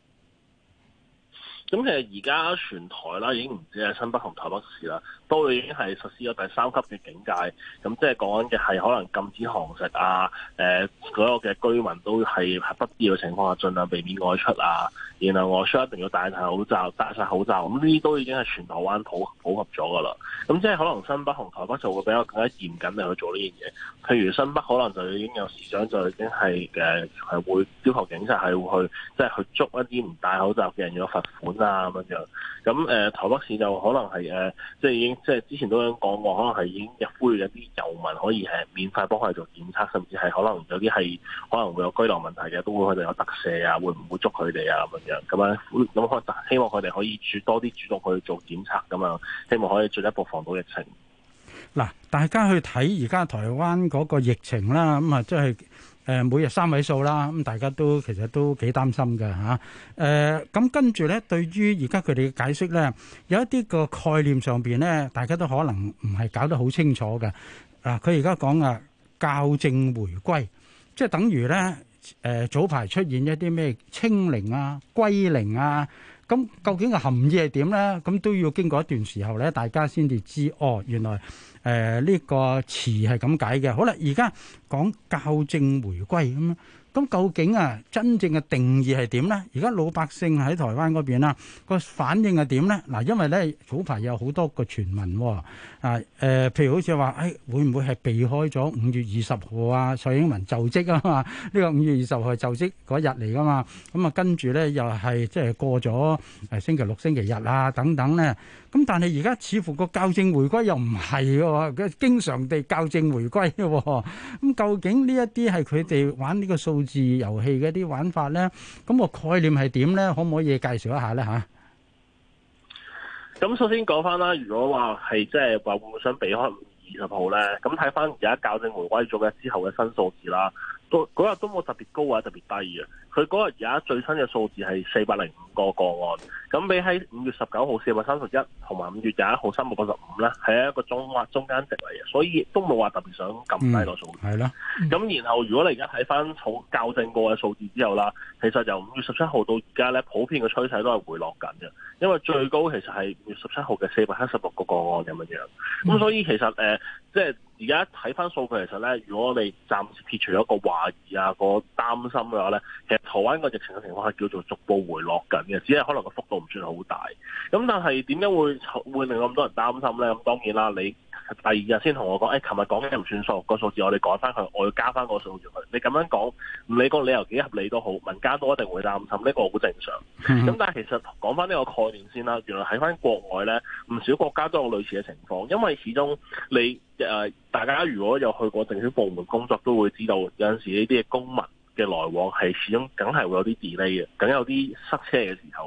I: 咁其實而家全台啦，已經唔止係新北同台北市啦，都已經係實施咗第3級嘅警戒。咁即係講緊嘅係可能禁止堂食啊，所有嘅居民都係不必要嘅情況下，盡量避免外出啊。然後外出一定要戴晒口罩。咁呢啲都已經係全台灣普及咗㗎啦。咁即係可能新北同台北就會比較更加嚴謹地去做呢樣嘢。譬如新北可能就已經有市長就已經係會要求警察係會去即係去捉一啲唔戴口罩嘅人要罰款啊咁樣。咁台北市就可能係即係已經即係之前都有講過，可能係已經呼籲一啲遊民可以係免費幫佢哋做檢測，甚至係可能有啲係可能會有居留問題嘅，都會佢哋有特赦啊，會唔會捉佢哋啊咁樣。咁希望佢哋可以多啲主動去做檢測咁樣，希望可以進一步防到疫情。
M: 嗱，大家去睇而家台灣嗰個疫情啦，咁啊即係每日3位數啦，咁大家都其實都幾擔心嘅嚇。咁跟住咧，對於而家佢哋嘅解釋咧，有一啲個概念上邊咧，大家都可能唔係搞得好清楚嘅。佢而家講校正回歸，即係等於咧早排出現一啲咩清零啊、歸零啊。咁究竟嘅含義係點咧？咁都要經過一段時候咧，大家先至知原來呢個詞係咁解嘅。好啦，而家講校正回歸咁究竟真正嘅定義係點咧？而家老百姓喺台灣嗰邊啦，個反應係點咧？嗱，因為咧早排有好多個傳聞譬如好似話會唔會係避開咗5月20號啊？蔡英文就職啊嘛，呢個5月20號係就職嗰日嚟噶嘛，咁跟住咧又係即係過咗星期六、星期日啊等等咧。咁但係而家似乎個校正回歸又唔係嘅，佢經常地校正回歸嘅。咁究竟呢一啲係佢哋玩呢個數字遊戲嘅一啲玩法咧？咁個概念係點咧？可唔可以介紹一下咧嚇？
I: 咁首先講翻啦，如果話係即係話會唔會想避開5月20號咧？咁睇翻而家校正回歸咗嘅之後嘅新數字啦，嗰日都冇特別高或者特別低嘅。佢嗰日而家最新嘅數字係405個案，咁比喺5月19號431同埋5月21號395咧，係一個中間值嚟嘅，所以都冇話特別想撳低個數字。
M: 係啦。
I: 咁然後如果你而家睇翻校正過嘅數字之後啦，其實由5月17號到而家咧，普遍嘅趨勢都係回落緊嘅，因為最高其實係5月17號嘅476個案咁樣。咁所以其實即係而家睇翻數據，其實咧，如果你暫時撇除咗個懷疑啊、個擔心嘅話咧，其實台灣個疫情嘅情況係叫做逐步回落緊嘅，只係可能個幅度唔算好大。咁但係點解會令咁多人擔心咧？咁當然啦，你第二日先同我講，琴日講嘅唔算數，個數字我哋改翻佢，我要加翻個數字佢。你咁樣講，唔理個理由幾合理都好，民間都一定會擔心，呢個好正常。咁但係其實講翻呢個概念先啦，原來喺翻國外咧，唔少國家都有類似嘅情況，因為始終你大家如果有去過政府部門工作，都會知道有陣時呢啲嘅公民嘅來往係始終梗係會有啲 delay 嘅，梗有啲塞車嘅時候。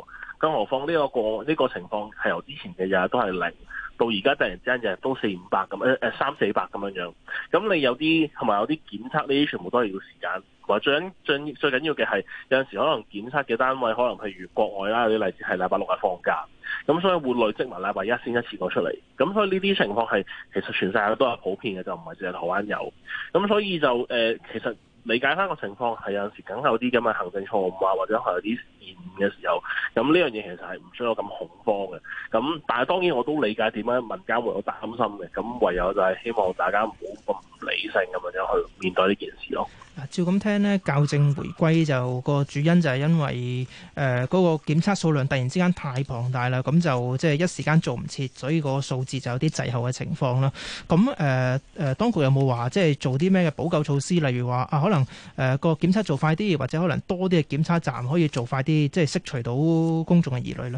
I: 更何況呢個情況係由之前嘅日日都係0。到而家突然之間日日都400-500咁300-400咁樣，咁你有啲同埋有啲檢測呢啲全部都係要時間，同埋最緊要嘅係有陣時可能檢測嘅單位可能譬如國外啦，有啲例子係禮拜六日放假，咁所以會累積埋禮拜一先一次過出嚟，咁所以呢啲情況係其實全世界都係普遍嘅，就唔係淨係台灣有，咁所以就其實理解翻個情況係有陣時梗係有啲咁嘅行政錯誤啊，或者係有啲延誤嘅時候，咁呢樣嘢其實係唔需要咁恐慌嘅。咁但係當然我都理解點解民間會有擔心嘅，咁唯有就係希望大家唔好咁理性咁樣去面對呢件事咯。
L: 照咁聽呢，校正回歸就個主因就係因為嗰個檢測數量突然之間太龐大啦，咁就即係一時間做唔切，所以個數字就有啲滯後嘅情況啦。咁當局有冇話即係做啲咩嘅補救措施？例如話可能個檢測做快啲，或者可能多啲嘅檢測站可以做快啲，即係釋除到公眾嘅疑慮呢？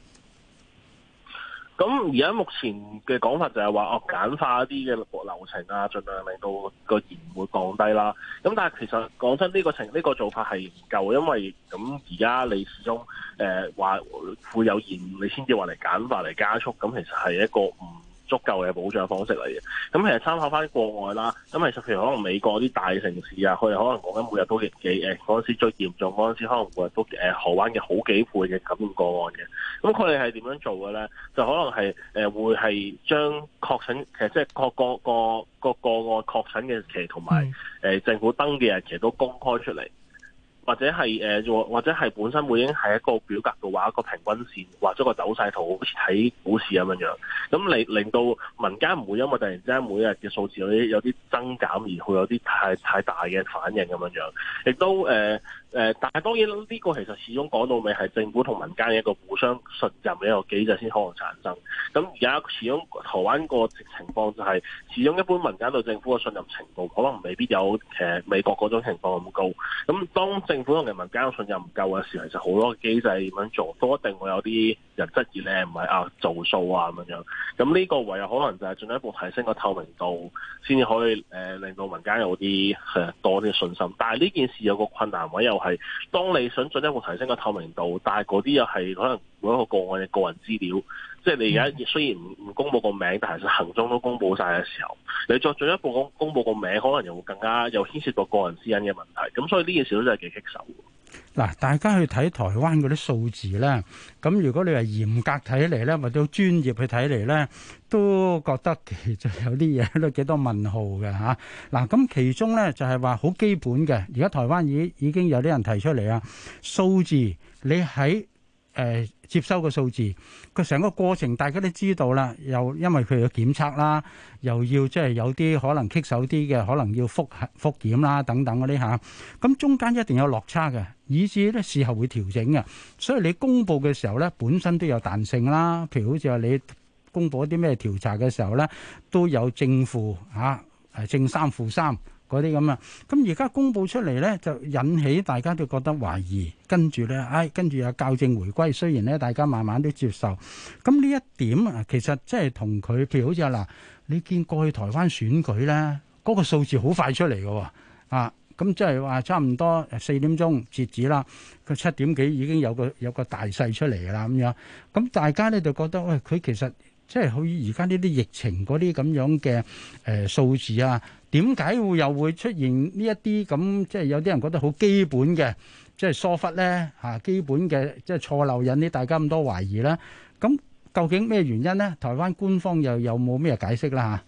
I: 咁而家目前嘅講法就係話簡化一啲嘅流程啊，盡量令到個延誤會降低啦。咁但係其實講真，呢個做法係唔夠，因為咁而家你始終話會有延誤，你先至話嚟簡化嚟加速，咁其實係一個唔足夠嘅保障方式嚟嘅。咁其實參考翻國外啦，咁其實譬如可能美國啲大城市啊，佢哋可能講緊每日都嗰陣時最嚴重嗰陣時，可能每日都荷灣嘅好幾倍嘅感染個案嘅。咁佢哋係點樣做嘅咧？就可能係會係將確診，其實即係個案確診嘅日期同埋政府登記日期都公開出嚟。或者係本身會已經係一個表格度畫一個平均線，畫咗個走勢圖，好似睇股市咁樣。咁令到民間唔會因為突然之間每日嘅數字有啲增減而會有啲太大嘅反應咁樣。亦都但係當然呢個其實始終講到尾係政府同民間嘅一個互相信任嘅一個機制先可能產生。咁而家始終台灣個情況就係，始終一般民間對政府嘅信任程度可能未必有美國嗰種情況咁高。咁當政府同人民間嘅信任唔夠嘅時候，其實好多機制點樣做都一定會有啲人質疑咧，唔係做數啊咁樣。咁呢個唯有可能就係進一步提升個透明度，先至可以令到民間有啲多啲信心。但係呢件事有個困難位又係，當你想進一步提升個透明度，但係嗰啲又係可能每一個個案嘅個人資料，即係你而家雖然唔公佈個名，但係行蹤都公佈晒嘅時候，你再進一步公佈個名，可能又會更加又牽涉到個人私隱嘅問題。咁所以呢件事都真係幾棘手。
M: 嗱，大家去睇台灣嗰啲數字咧，咁如果你話嚴格睇嚟咧，或者專業去睇嚟咧，都覺得其實有啲嘢都幾多問號嘅嚇。嗱，咁其中咧就係話好基本嘅，而家台灣已經有啲人提出嚟啊，數字你喺接收個數字，佢成個過程大家都知道啦，又因為佢要檢測啦，又要即係有啲可能棘手啲嘅，可能要復檢啦等等嗰啲嚇，咁中間一定有落差嘅，以至咧事後會調整嘅，所以你公佈嘅時候咧，本身都有彈性啦。譬如好似話你公佈一啲咩調查嘅時候咧，都有正負嚇，正三負三。嗰啲咁啊，咁而家公佈出嚟咧，就引起大家都覺得懷疑，跟住咧，跟住又校正回歸。雖然咧，大家慢慢都接受，咁呢一點啊，其實即係同佢，譬如好似嗱，你見過去台灣選舉咧，嗰個數字好快出嚟嘅喎，咁即係話差唔多4點鐘截止啦，佢7點幾已經有個大勢出嚟㗎啦，咁樣，咁大家咧就覺得，喂，佢其實即係好似而家呢啲疫情嗰啲咁樣嘅數字啊。點解又會出現呢一啲咁，即係有啲人覺得好基本嘅，即係疏忽咧嚇，基本嘅即係錯漏引起大家咁多懷疑咧？咁究竟咩原因咧？台灣官方又有冇咩解釋啦嚇？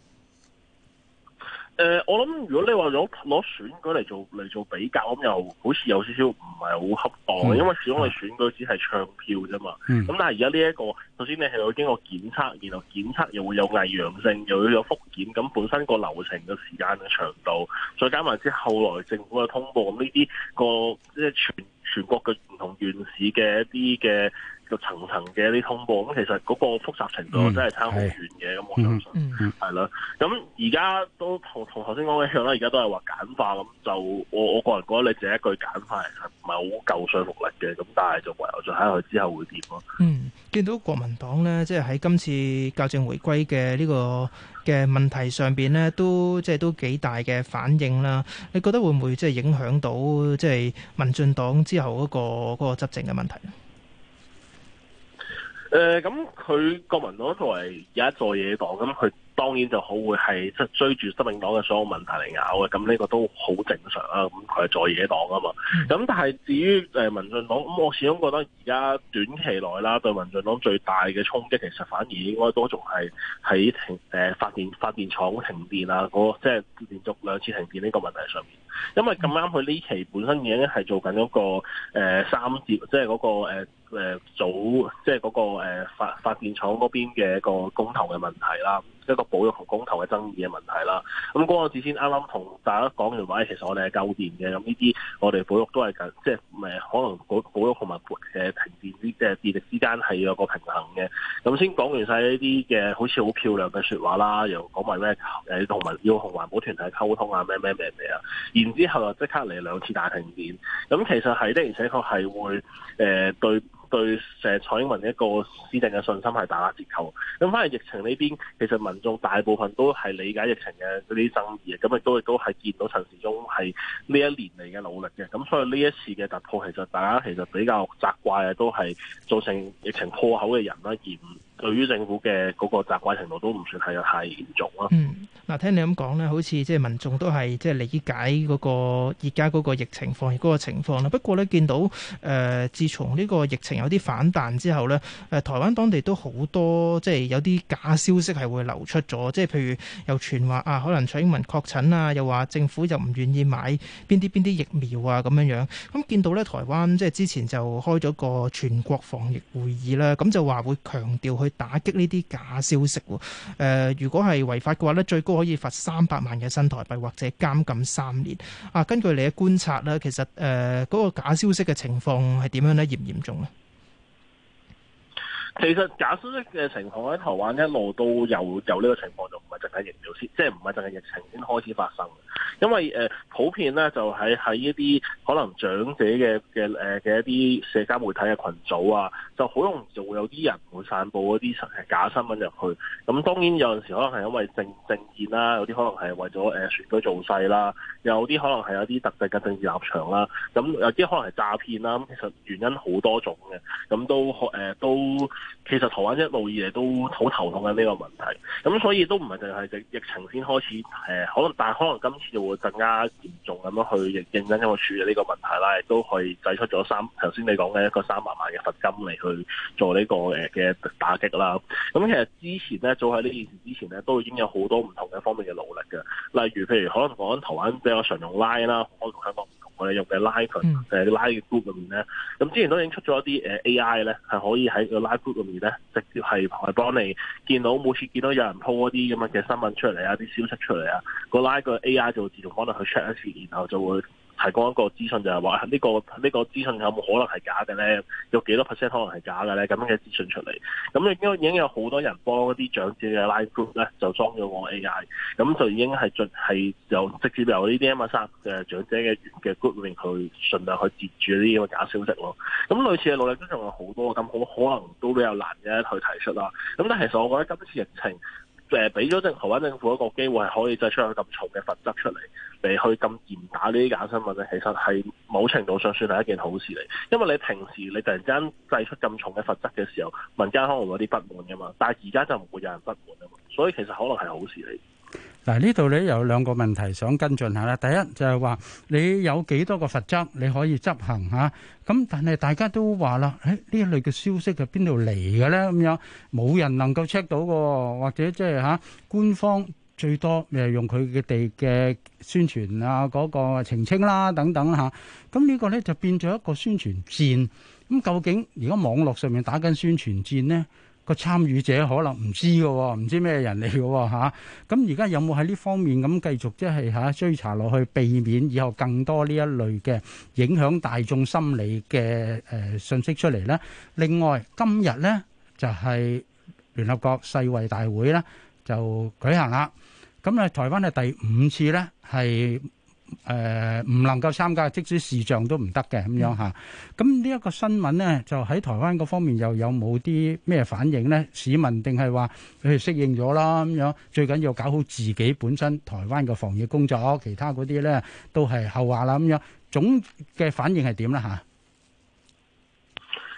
I: 我諗如果你話攞選舉嚟做比較，咁又好似有少少唔係好恰當，因為始終你選舉只係唱票啫嘛。咁但係而家呢一個，首先你係要經過檢測，然後檢測又會有偽陽性，又要有復檢，咁本身個流程嘅時間嘅長度，再加埋之後來政府嘅通報，咁呢啲個即係全國嘅唔同縣市嘅一啲嘅個層嘅一啲通報，咁其實嗰個複雜程度真係差好遠嘅，咁我相信係啦。咁而家都同頭先講嘅一樣啦，而家都係話簡化，咁就我個人覺得你這一句簡化其實唔係好夠說服力嘅，咁但係就唯有再睇下佢之後會點咯。
L: 見到國民黨呢，即係喺今次校正回歸嘅呢個嘅問題上邊呢，都幾大嘅反應啦。你覺得會唔會即係影響到即係民進黨之後嗰個執政嘅問題呢？
I: 咁佢國民黨作為而家在野黨，咁佢當然就好會係即係追住新民黨嘅所有問題嚟咬嘅，咁呢個都好正常啦。咁佢係在野黨啊嘛。咁但係至於民進黨，咁我始終覺得而家短期內啦，對民進黨最大嘅衝擊，其實反而應該都仲係喺發電廠停電啊，即係連續2次停電呢個問題上面。因為咁啱佢呢期本身已經係做緊嗰個3節，即係嗰個即係嗰個發電廠嗰邊嘅一個公投嘅問題啦，一個保育同公投嘅爭議嘅問題啦。咁嗰陣時先啱啱同大家講完話，其實我哋係夠電嘅，咁呢啲我哋保育都係緊，即係可能保育同埋停電即係電力之間係有個平衡嘅。咁先講完晒呢啲嘅好似好漂亮嘅説話啦，又講埋咩同埋要同環保團體溝通啊，咩啊，然之後又即刻嚟2次大停電。咁其實係的而且確係會對蔡英文一個施政嘅信心係大打折扣。咁反而疫情呢邊，其實民眾大部分都係理解疫情嘅嗰啲爭議，咁亦都係見到陳時中係呢一年嚟嘅努力嘅。咁所以呢一次嘅突破，其實大家其實比較責怪嘅都係造成疫情破口嘅人啦，而對於政府嘅嗰個責怪程度都唔算係太嚴重啦。
L: 嗱，聽你咁講咧，好似即係民眾都係即係理解嗰個而家嗰個疫情防疫嗰個情況啦。不過咧，見到自從呢個疫情有啲反彈之後咧，台灣當地都好多即係有啲假消息係會流出咗，即係譬如又傳話可能蔡英文確診啊，又話政府又唔願意買邊啲疫苗啊咁樣樣。咁見到咧，台灣即係之前就開咗個全國防疫會議啦，咁就話會強調去打擊呢啲假消息。如果係違法嘅話咧，最高可以罰300萬嘅新台幣或者監禁3年。根據你嘅觀察咧，其實嗰個假消息嘅情況係點樣咧？嚴唔嚴重咧？
I: 其實假消息嘅情況喺台灣一路都有呢個情況，就唔係淨係疫苗先，即係唔係淨係疫情先開始發生。因為普遍咧就喺一啲可能長者嘅一啲社交媒體嘅群組啊，就好容易就會有啲人會散佈嗰啲假新聞入去。咁當然有陣時可能係因為政見啦，有啲可能係為咗選舉造勢啦，有啲可能係有啲特定嘅政治立場啦。咁有啲可能係詐騙啦。咁其實原因好多種嘅，咁都其實台灣一路以嚟都好頭痛緊呢個問題。咁所以都唔係淨係疫情先開始但係可能今次就會更加嚴重咁樣去認真咁去處理呢個問題啦，亦都可以製出咗頭先你講嘅一個300萬嘅罰金嚟去做呢個嘅打擊啦。咁其實之前咧，早喺呢件事之前咧，都已經有好多唔同嘅方面嘅努力嘅，例如譬如可能講緊台灣比較常用 Line 啦，我同香港唔同，我哋用嘅 Line 群Line 嘅 group 入面咧，咁之前都已經出咗一啲AI 咧，係可以喺個 Line group 入面咧，直接係幫你見到每次見到有人 po 一啲咁嘅新聞出嚟啊，啲消息出嚟啊，個 Line 個 AI 就會自動幫你去 check 一次，然後就會提供一個資訊，就係話呢個資訊有冇可能係假嘅咧？有幾多 percent 可能係假嘅咧？咁樣嘅資訊出嚟，咁已經有好多人幫一啲長者嘅 Line group 咧，就裝咗個 AI，咁就已經係由直接由呢啲MSR 嘅長者嘅 group 裏面去盡量去截住呢啲咁嘅假消息咯。咁類似嘅努力都仲有好多，咁可能都比較難嘅去提出啦。咁但係其實我覺得今次疫情俾咗台灣政府一個機會，係可以製出咁重嘅罰則出嚟去咁嚴打呢啲假新聞咧，其實係某程度上算係一件好事嚟。因為你平時你突然間製出咁重嘅罰則嘅時候，民間可能會有啲不滿噶嘛，但係而家就唔會有人不滿啊嘛，所以其實可能係好事嚟。
M: 嗱，呢度咧有2個問題想跟進下啦。第一就係話你有幾多個罰則你可以執行嚇？咁但係大家都話啦，呢一類嘅消息係邊度嚟嘅咧？咁樣冇人能夠 check 到嘅，或者即係官方最多用佢哋嘅宣傳啊嗰個澄清啦等等嚇。咁呢個咧就變咗一個宣傳戰。咁究竟而家網絡上面打緊宣傳戰咧？個參與者可能唔知嘅，唔知咩人嚟嘅嚇。咁而家有冇喺呢方面咁繼續即係追查落去，避免以後更多呢一類嘅影響大眾心理嘅信息出嚟咧？另外今日咧就係聯合國世衛大會咧就舉行啦。咁台灣係第5次咧係唔能夠參加，即使視像都唔得嘅咁樣嚇。咁呢一個新聞呢，就喺台灣嗰方面又有冇啲咩反應呢？市民定係話佢哋適應咗啦咁樣？最緊要搞好自己本身台灣嘅防疫工作，其他嗰啲呢都係後話啦咁樣。總嘅反應係點呢嚇？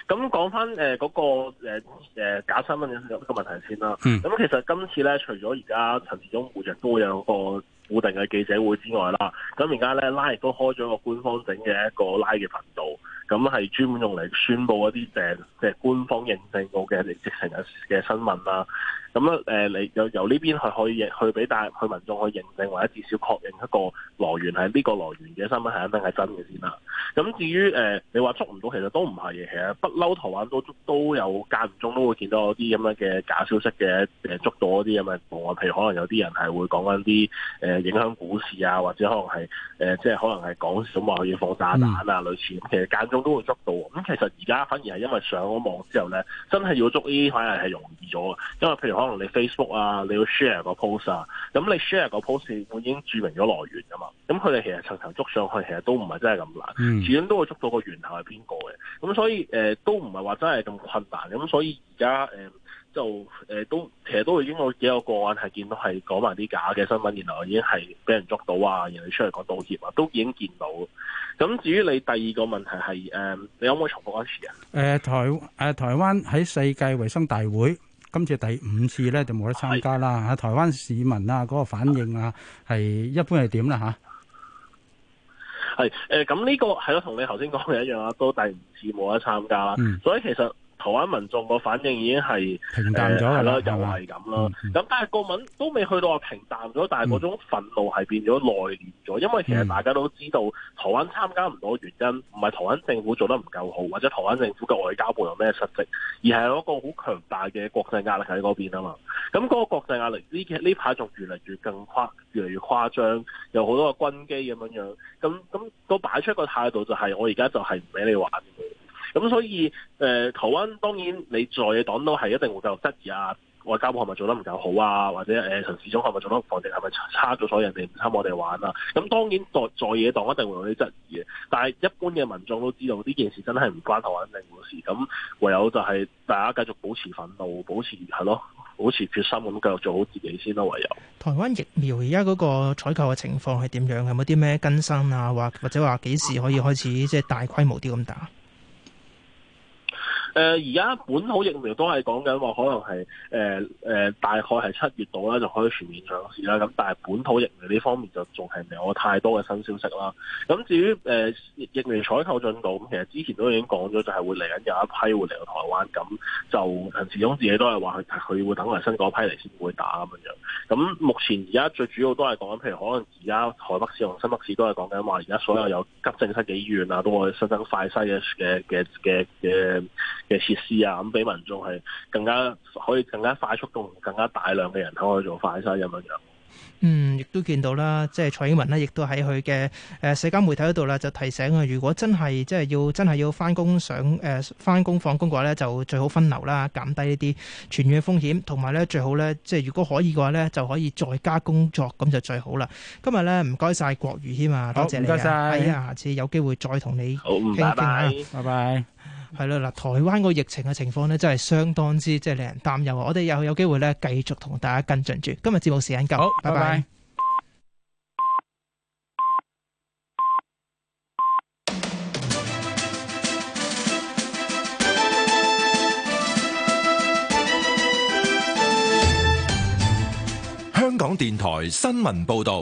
I: 咁講翻嗰個假新聞嘅問題先啦。咁其實今次咧，除咗而家陳時中每日都會有個固定嘅記者會之外啦，咁而家咧拉亦都開咗個官方整嘅一個拉嘅頻道，咁係專門用嚟宣佈一啲即係官方認證過嘅直情嘅新聞啦。咁你由呢邊係可以去俾去民眾去認證，或者至少確認一個來源係呢個來源嘅新聞係肯定係真嘅先啦。咁至於你話捉唔到，其實都唔係嘅。其實不嬲台灣都有間唔中都會見到有啲咁樣嘅假消息嘅捉到嗰啲咁嘅報案，譬如可能有啲人係會講緊啲影響股市啊，或者可能係即係可能係講笑話要放炸彈啊類似。其實間中都會捉到。咁其實而家反而係因為上咗網之後咧，真係要捉呢啲反而係容易咗。因為譬如可能你 Facebook 啊，你要 share 個 post 啊，咁你 share 個 post 會已經註明咗來源噶嘛，咁佢哋其實層層捉上去，其實都唔係真係咁難，始終都會捉到個源頭係邊個嘅，咁所以都唔係話真係咁困難，咁所以而家就都其實都已經有幾個個案係見到係講埋啲假嘅新聞，然後已經係俾人捉到啊，然後出嚟講道歉啊，都已經見到。咁至於你第二個問題係你可唔可以重複一次啊？
M: 台灣喺世界衛生大會今次第5次咧就冇得參加啦。台灣市民啊嗰個反應啊係一般係點啦嚇？
I: 咁呢個係咯，同你頭先講嘅一樣啦，都第5次冇得參加啦。所以其實台灣民眾個反應已經係
M: 平淡咗㗎啦，
I: 又係咁啦。咁但係個文都未去到話平淡咗，但係嗰種憤怒係變咗內斂咗，因為其實大家都知道台灣參加唔到嘅原因，唔係台灣政府做得唔夠好，或者台灣政府嘅外交部有咩失職，而係有一個好強大嘅國際壓力喺嗰邊啊嘛。咁嗰個國際壓力呢排仲越嚟越誇張，有好多個軍機咁樣，咁都擺出一個態度就係我而家就係唔俾你玩。咁所以台灣當然你在野黨都係一定會繼續質疑啊，外交部係咪做得唔夠好啊，或者陳時中係咪做得防疫係咪差咗，所以人哋唔參我哋玩啊？咁當然在野黨一定會有啲質疑嘅，但係一般嘅民眾都知道呢件事真係唔關台灣政府事，咁唯有就係大家繼續保持憤怒，保持決心咁繼續做好自己先咯。唯有
L: 台灣疫苗而家嗰個採購嘅情況係點樣？有冇啲咩更新啊？或者話幾時可以開始即係大規模啲咁打？
I: 而家本土疫苗都係講緊話，可能係大概係7月度啦，就可以全面上市啦。咁但係本土疫苗呢方面就仲係未有太多嘅新消息啦。咁至於疫苗採購進度，咁其實之前都已經講咗，就係會嚟緊有一批會嚟到台灣。咁就陳時中自己都係話佢會等埋新嗰批嚟先會打咁樣。咁目前而家最主要都係講緊，譬如可能而家台北市同新北市都係講緊話，而家所有急症室嘅醫院啊，都會新增快篩嘅設施啊，咁俾民眾係可以更加快速同更加大量嘅人口去做快篩咁樣。
L: 亦都見到啦，即係蔡英文呢，亦都喺佢嘅社交媒體嗰度啦，就提醒啊，如果真係要翻工翻工放工嘅話呢，就最好分流啦，減低呢啲傳染嘅風險，同埋呢最好呢，即係如果可以嘅話呢，就可以在家工作，咁就最好啦。今日呢，唔該晒國瑜添啊，多謝你啊，唔該晒，下次有機會再同你傾傾啊，
M: 拜拜。
L: 係啦，嗱，台灣個疫情嘅情況呢，真係相當之令人擔憂啊！我哋又有機會呢，繼續同大家跟進住。今日節目時間夠，好，拜拜。
D: 香港電台新聞報道。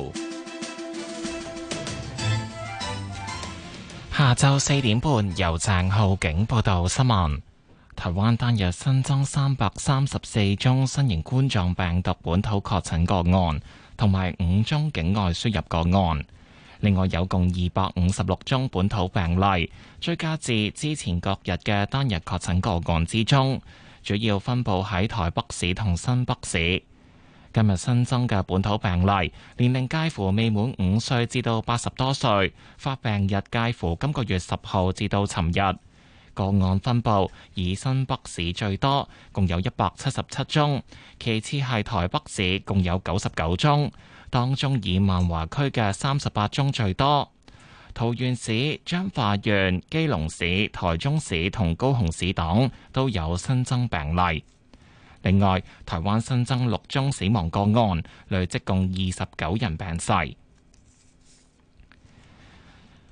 A: 下晝4點半，由鄭浩景報道新聞。台灣單日新增334宗新型冠狀病毒本土確診個案，同埋5宗境外輸入個案。另外有共256宗本土病例，追加至之前各日嘅單日確診個案之中，主要分佈喺台北市同新北市。今日新增嘅本土病例，年齡介乎未滿5歲至到80多歲，發病日介乎今個月10號至到尋日。個案分佈以新北市最多，共有177宗，其次係台北市，共有99宗，當中以萬華區嘅38宗最多。桃園市、彰化縣、基隆市、台中市同高雄市等都有新增病例。另外，台灣新增6宗死亡個案，累積共29人病逝。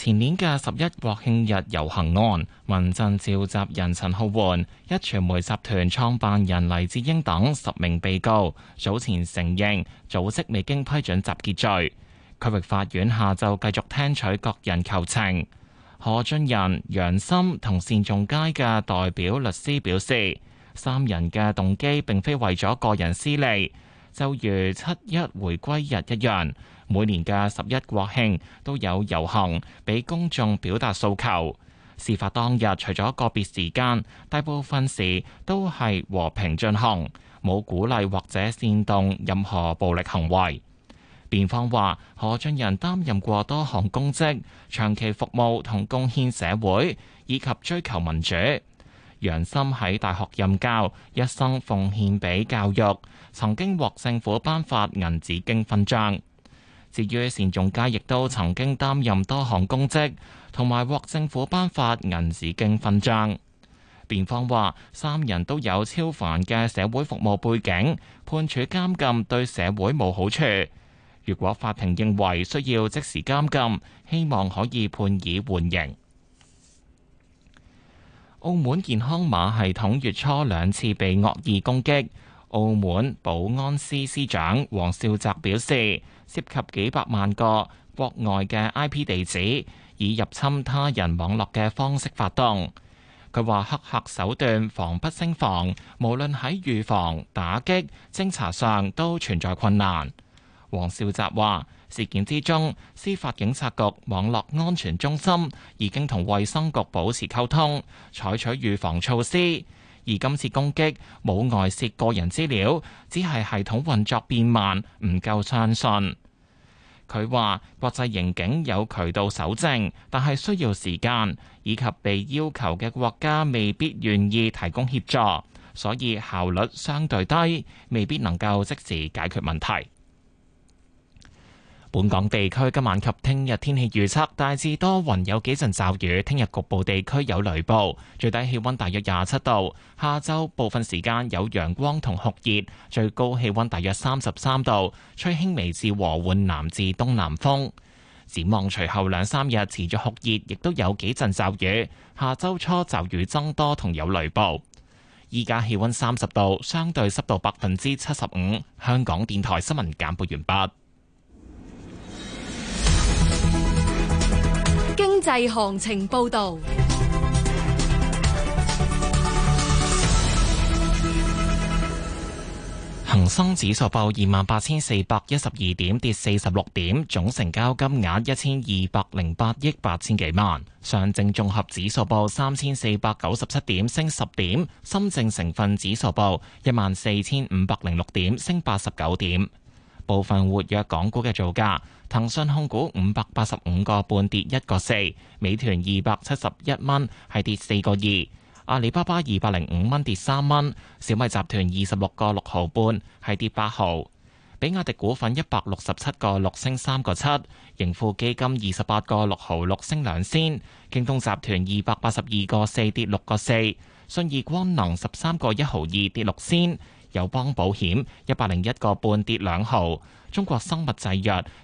A: 前年嘅11國慶日遊行案，民陣召集人陳浩桓、壹傳媒集團創辦人黎智英等10名被告，早前承認組織未經批准集結罪。區域法院下晝繼續聽取各人求情。何俊仁、楊森同單仲偕嘅代表律師表示，三人嘅動機並非為咗個人私利，就如7·1回歸日一樣，每年嘅11國慶都有遊行，俾公眾表達訴求。事發當日，除咗個別時間，大部分時都係和平進行，冇鼓勵或者煽動任何暴力行為。辯方話，何俊仁擔任過多項公職，長期服務同貢獻社會，以及追求民主。楊森喺大學任教，一生奉獻俾教育，曾經獲政府頒發銀紫荊勳章。至於單仲偕，亦都曾經擔任多項公職，同埋獲政府頒發銀紫荊勳章。辯方話，三人都有超凡嘅社會服務背景，判處監禁對社會冇好處。如果法庭認為需要即時監禁，希望可以判以緩刑。澳門健康碼系統月初2次被惡意攻擊，澳門保安司司長黃少澤表示，涉及幾百萬個國外嘅 IP 地址，以入侵他人網絡嘅方式發動。佢話黑客手段防不勝防，無論喺預防、打擊、偵查上都存在困難。黃少澤話，事件之中，司法警察局網絡安全中心已經同衛生局保持溝通，採取預防措施。而今次攻擊冇外泄個人資料，只係系統運作變慢，唔夠相信。佢話國際刑警有渠道搜證，但係需要時間，以及被要求嘅國家未必願意提供協助，所以效率相對低，未必能夠即時解決問題。本港地區今晚及聽日天氣預測大致多雲，有幾陣驟雨。聽日局部地區有雷暴，最低氣溫大約27度。下晝部分時間有陽光同酷熱，最高氣溫大約33度，吹輕微至和緩南至東南風。展望隨後2-3日持續酷熱，亦都有幾陣驟雨。下週初驟雨增多同有雷暴。依家氣溫30度，相對濕度75%。香港電台新聞簡報完畢。
B: 經濟行情報道。
A: 恒生指數報28,412點，跌46點，總成交金額1208億8千幾萬。上證綜合指數報3497點，升10點。深證成分指數報14,506點，升89點。部分活躍港股嘅造價：騰訊控股585個半跌1個4，美團271蚊係跌4個2，阿里巴巴205蚊跌3蚊，小米集團26個6毫半係跌8毫，比亞迪股份167個6升3個7，盈富基金28個6毫6升2仙，京東集團282個4跌6個4，信義光能13個1毫2跌6仙。友邦保險101個半跌2毫，中國生物製藥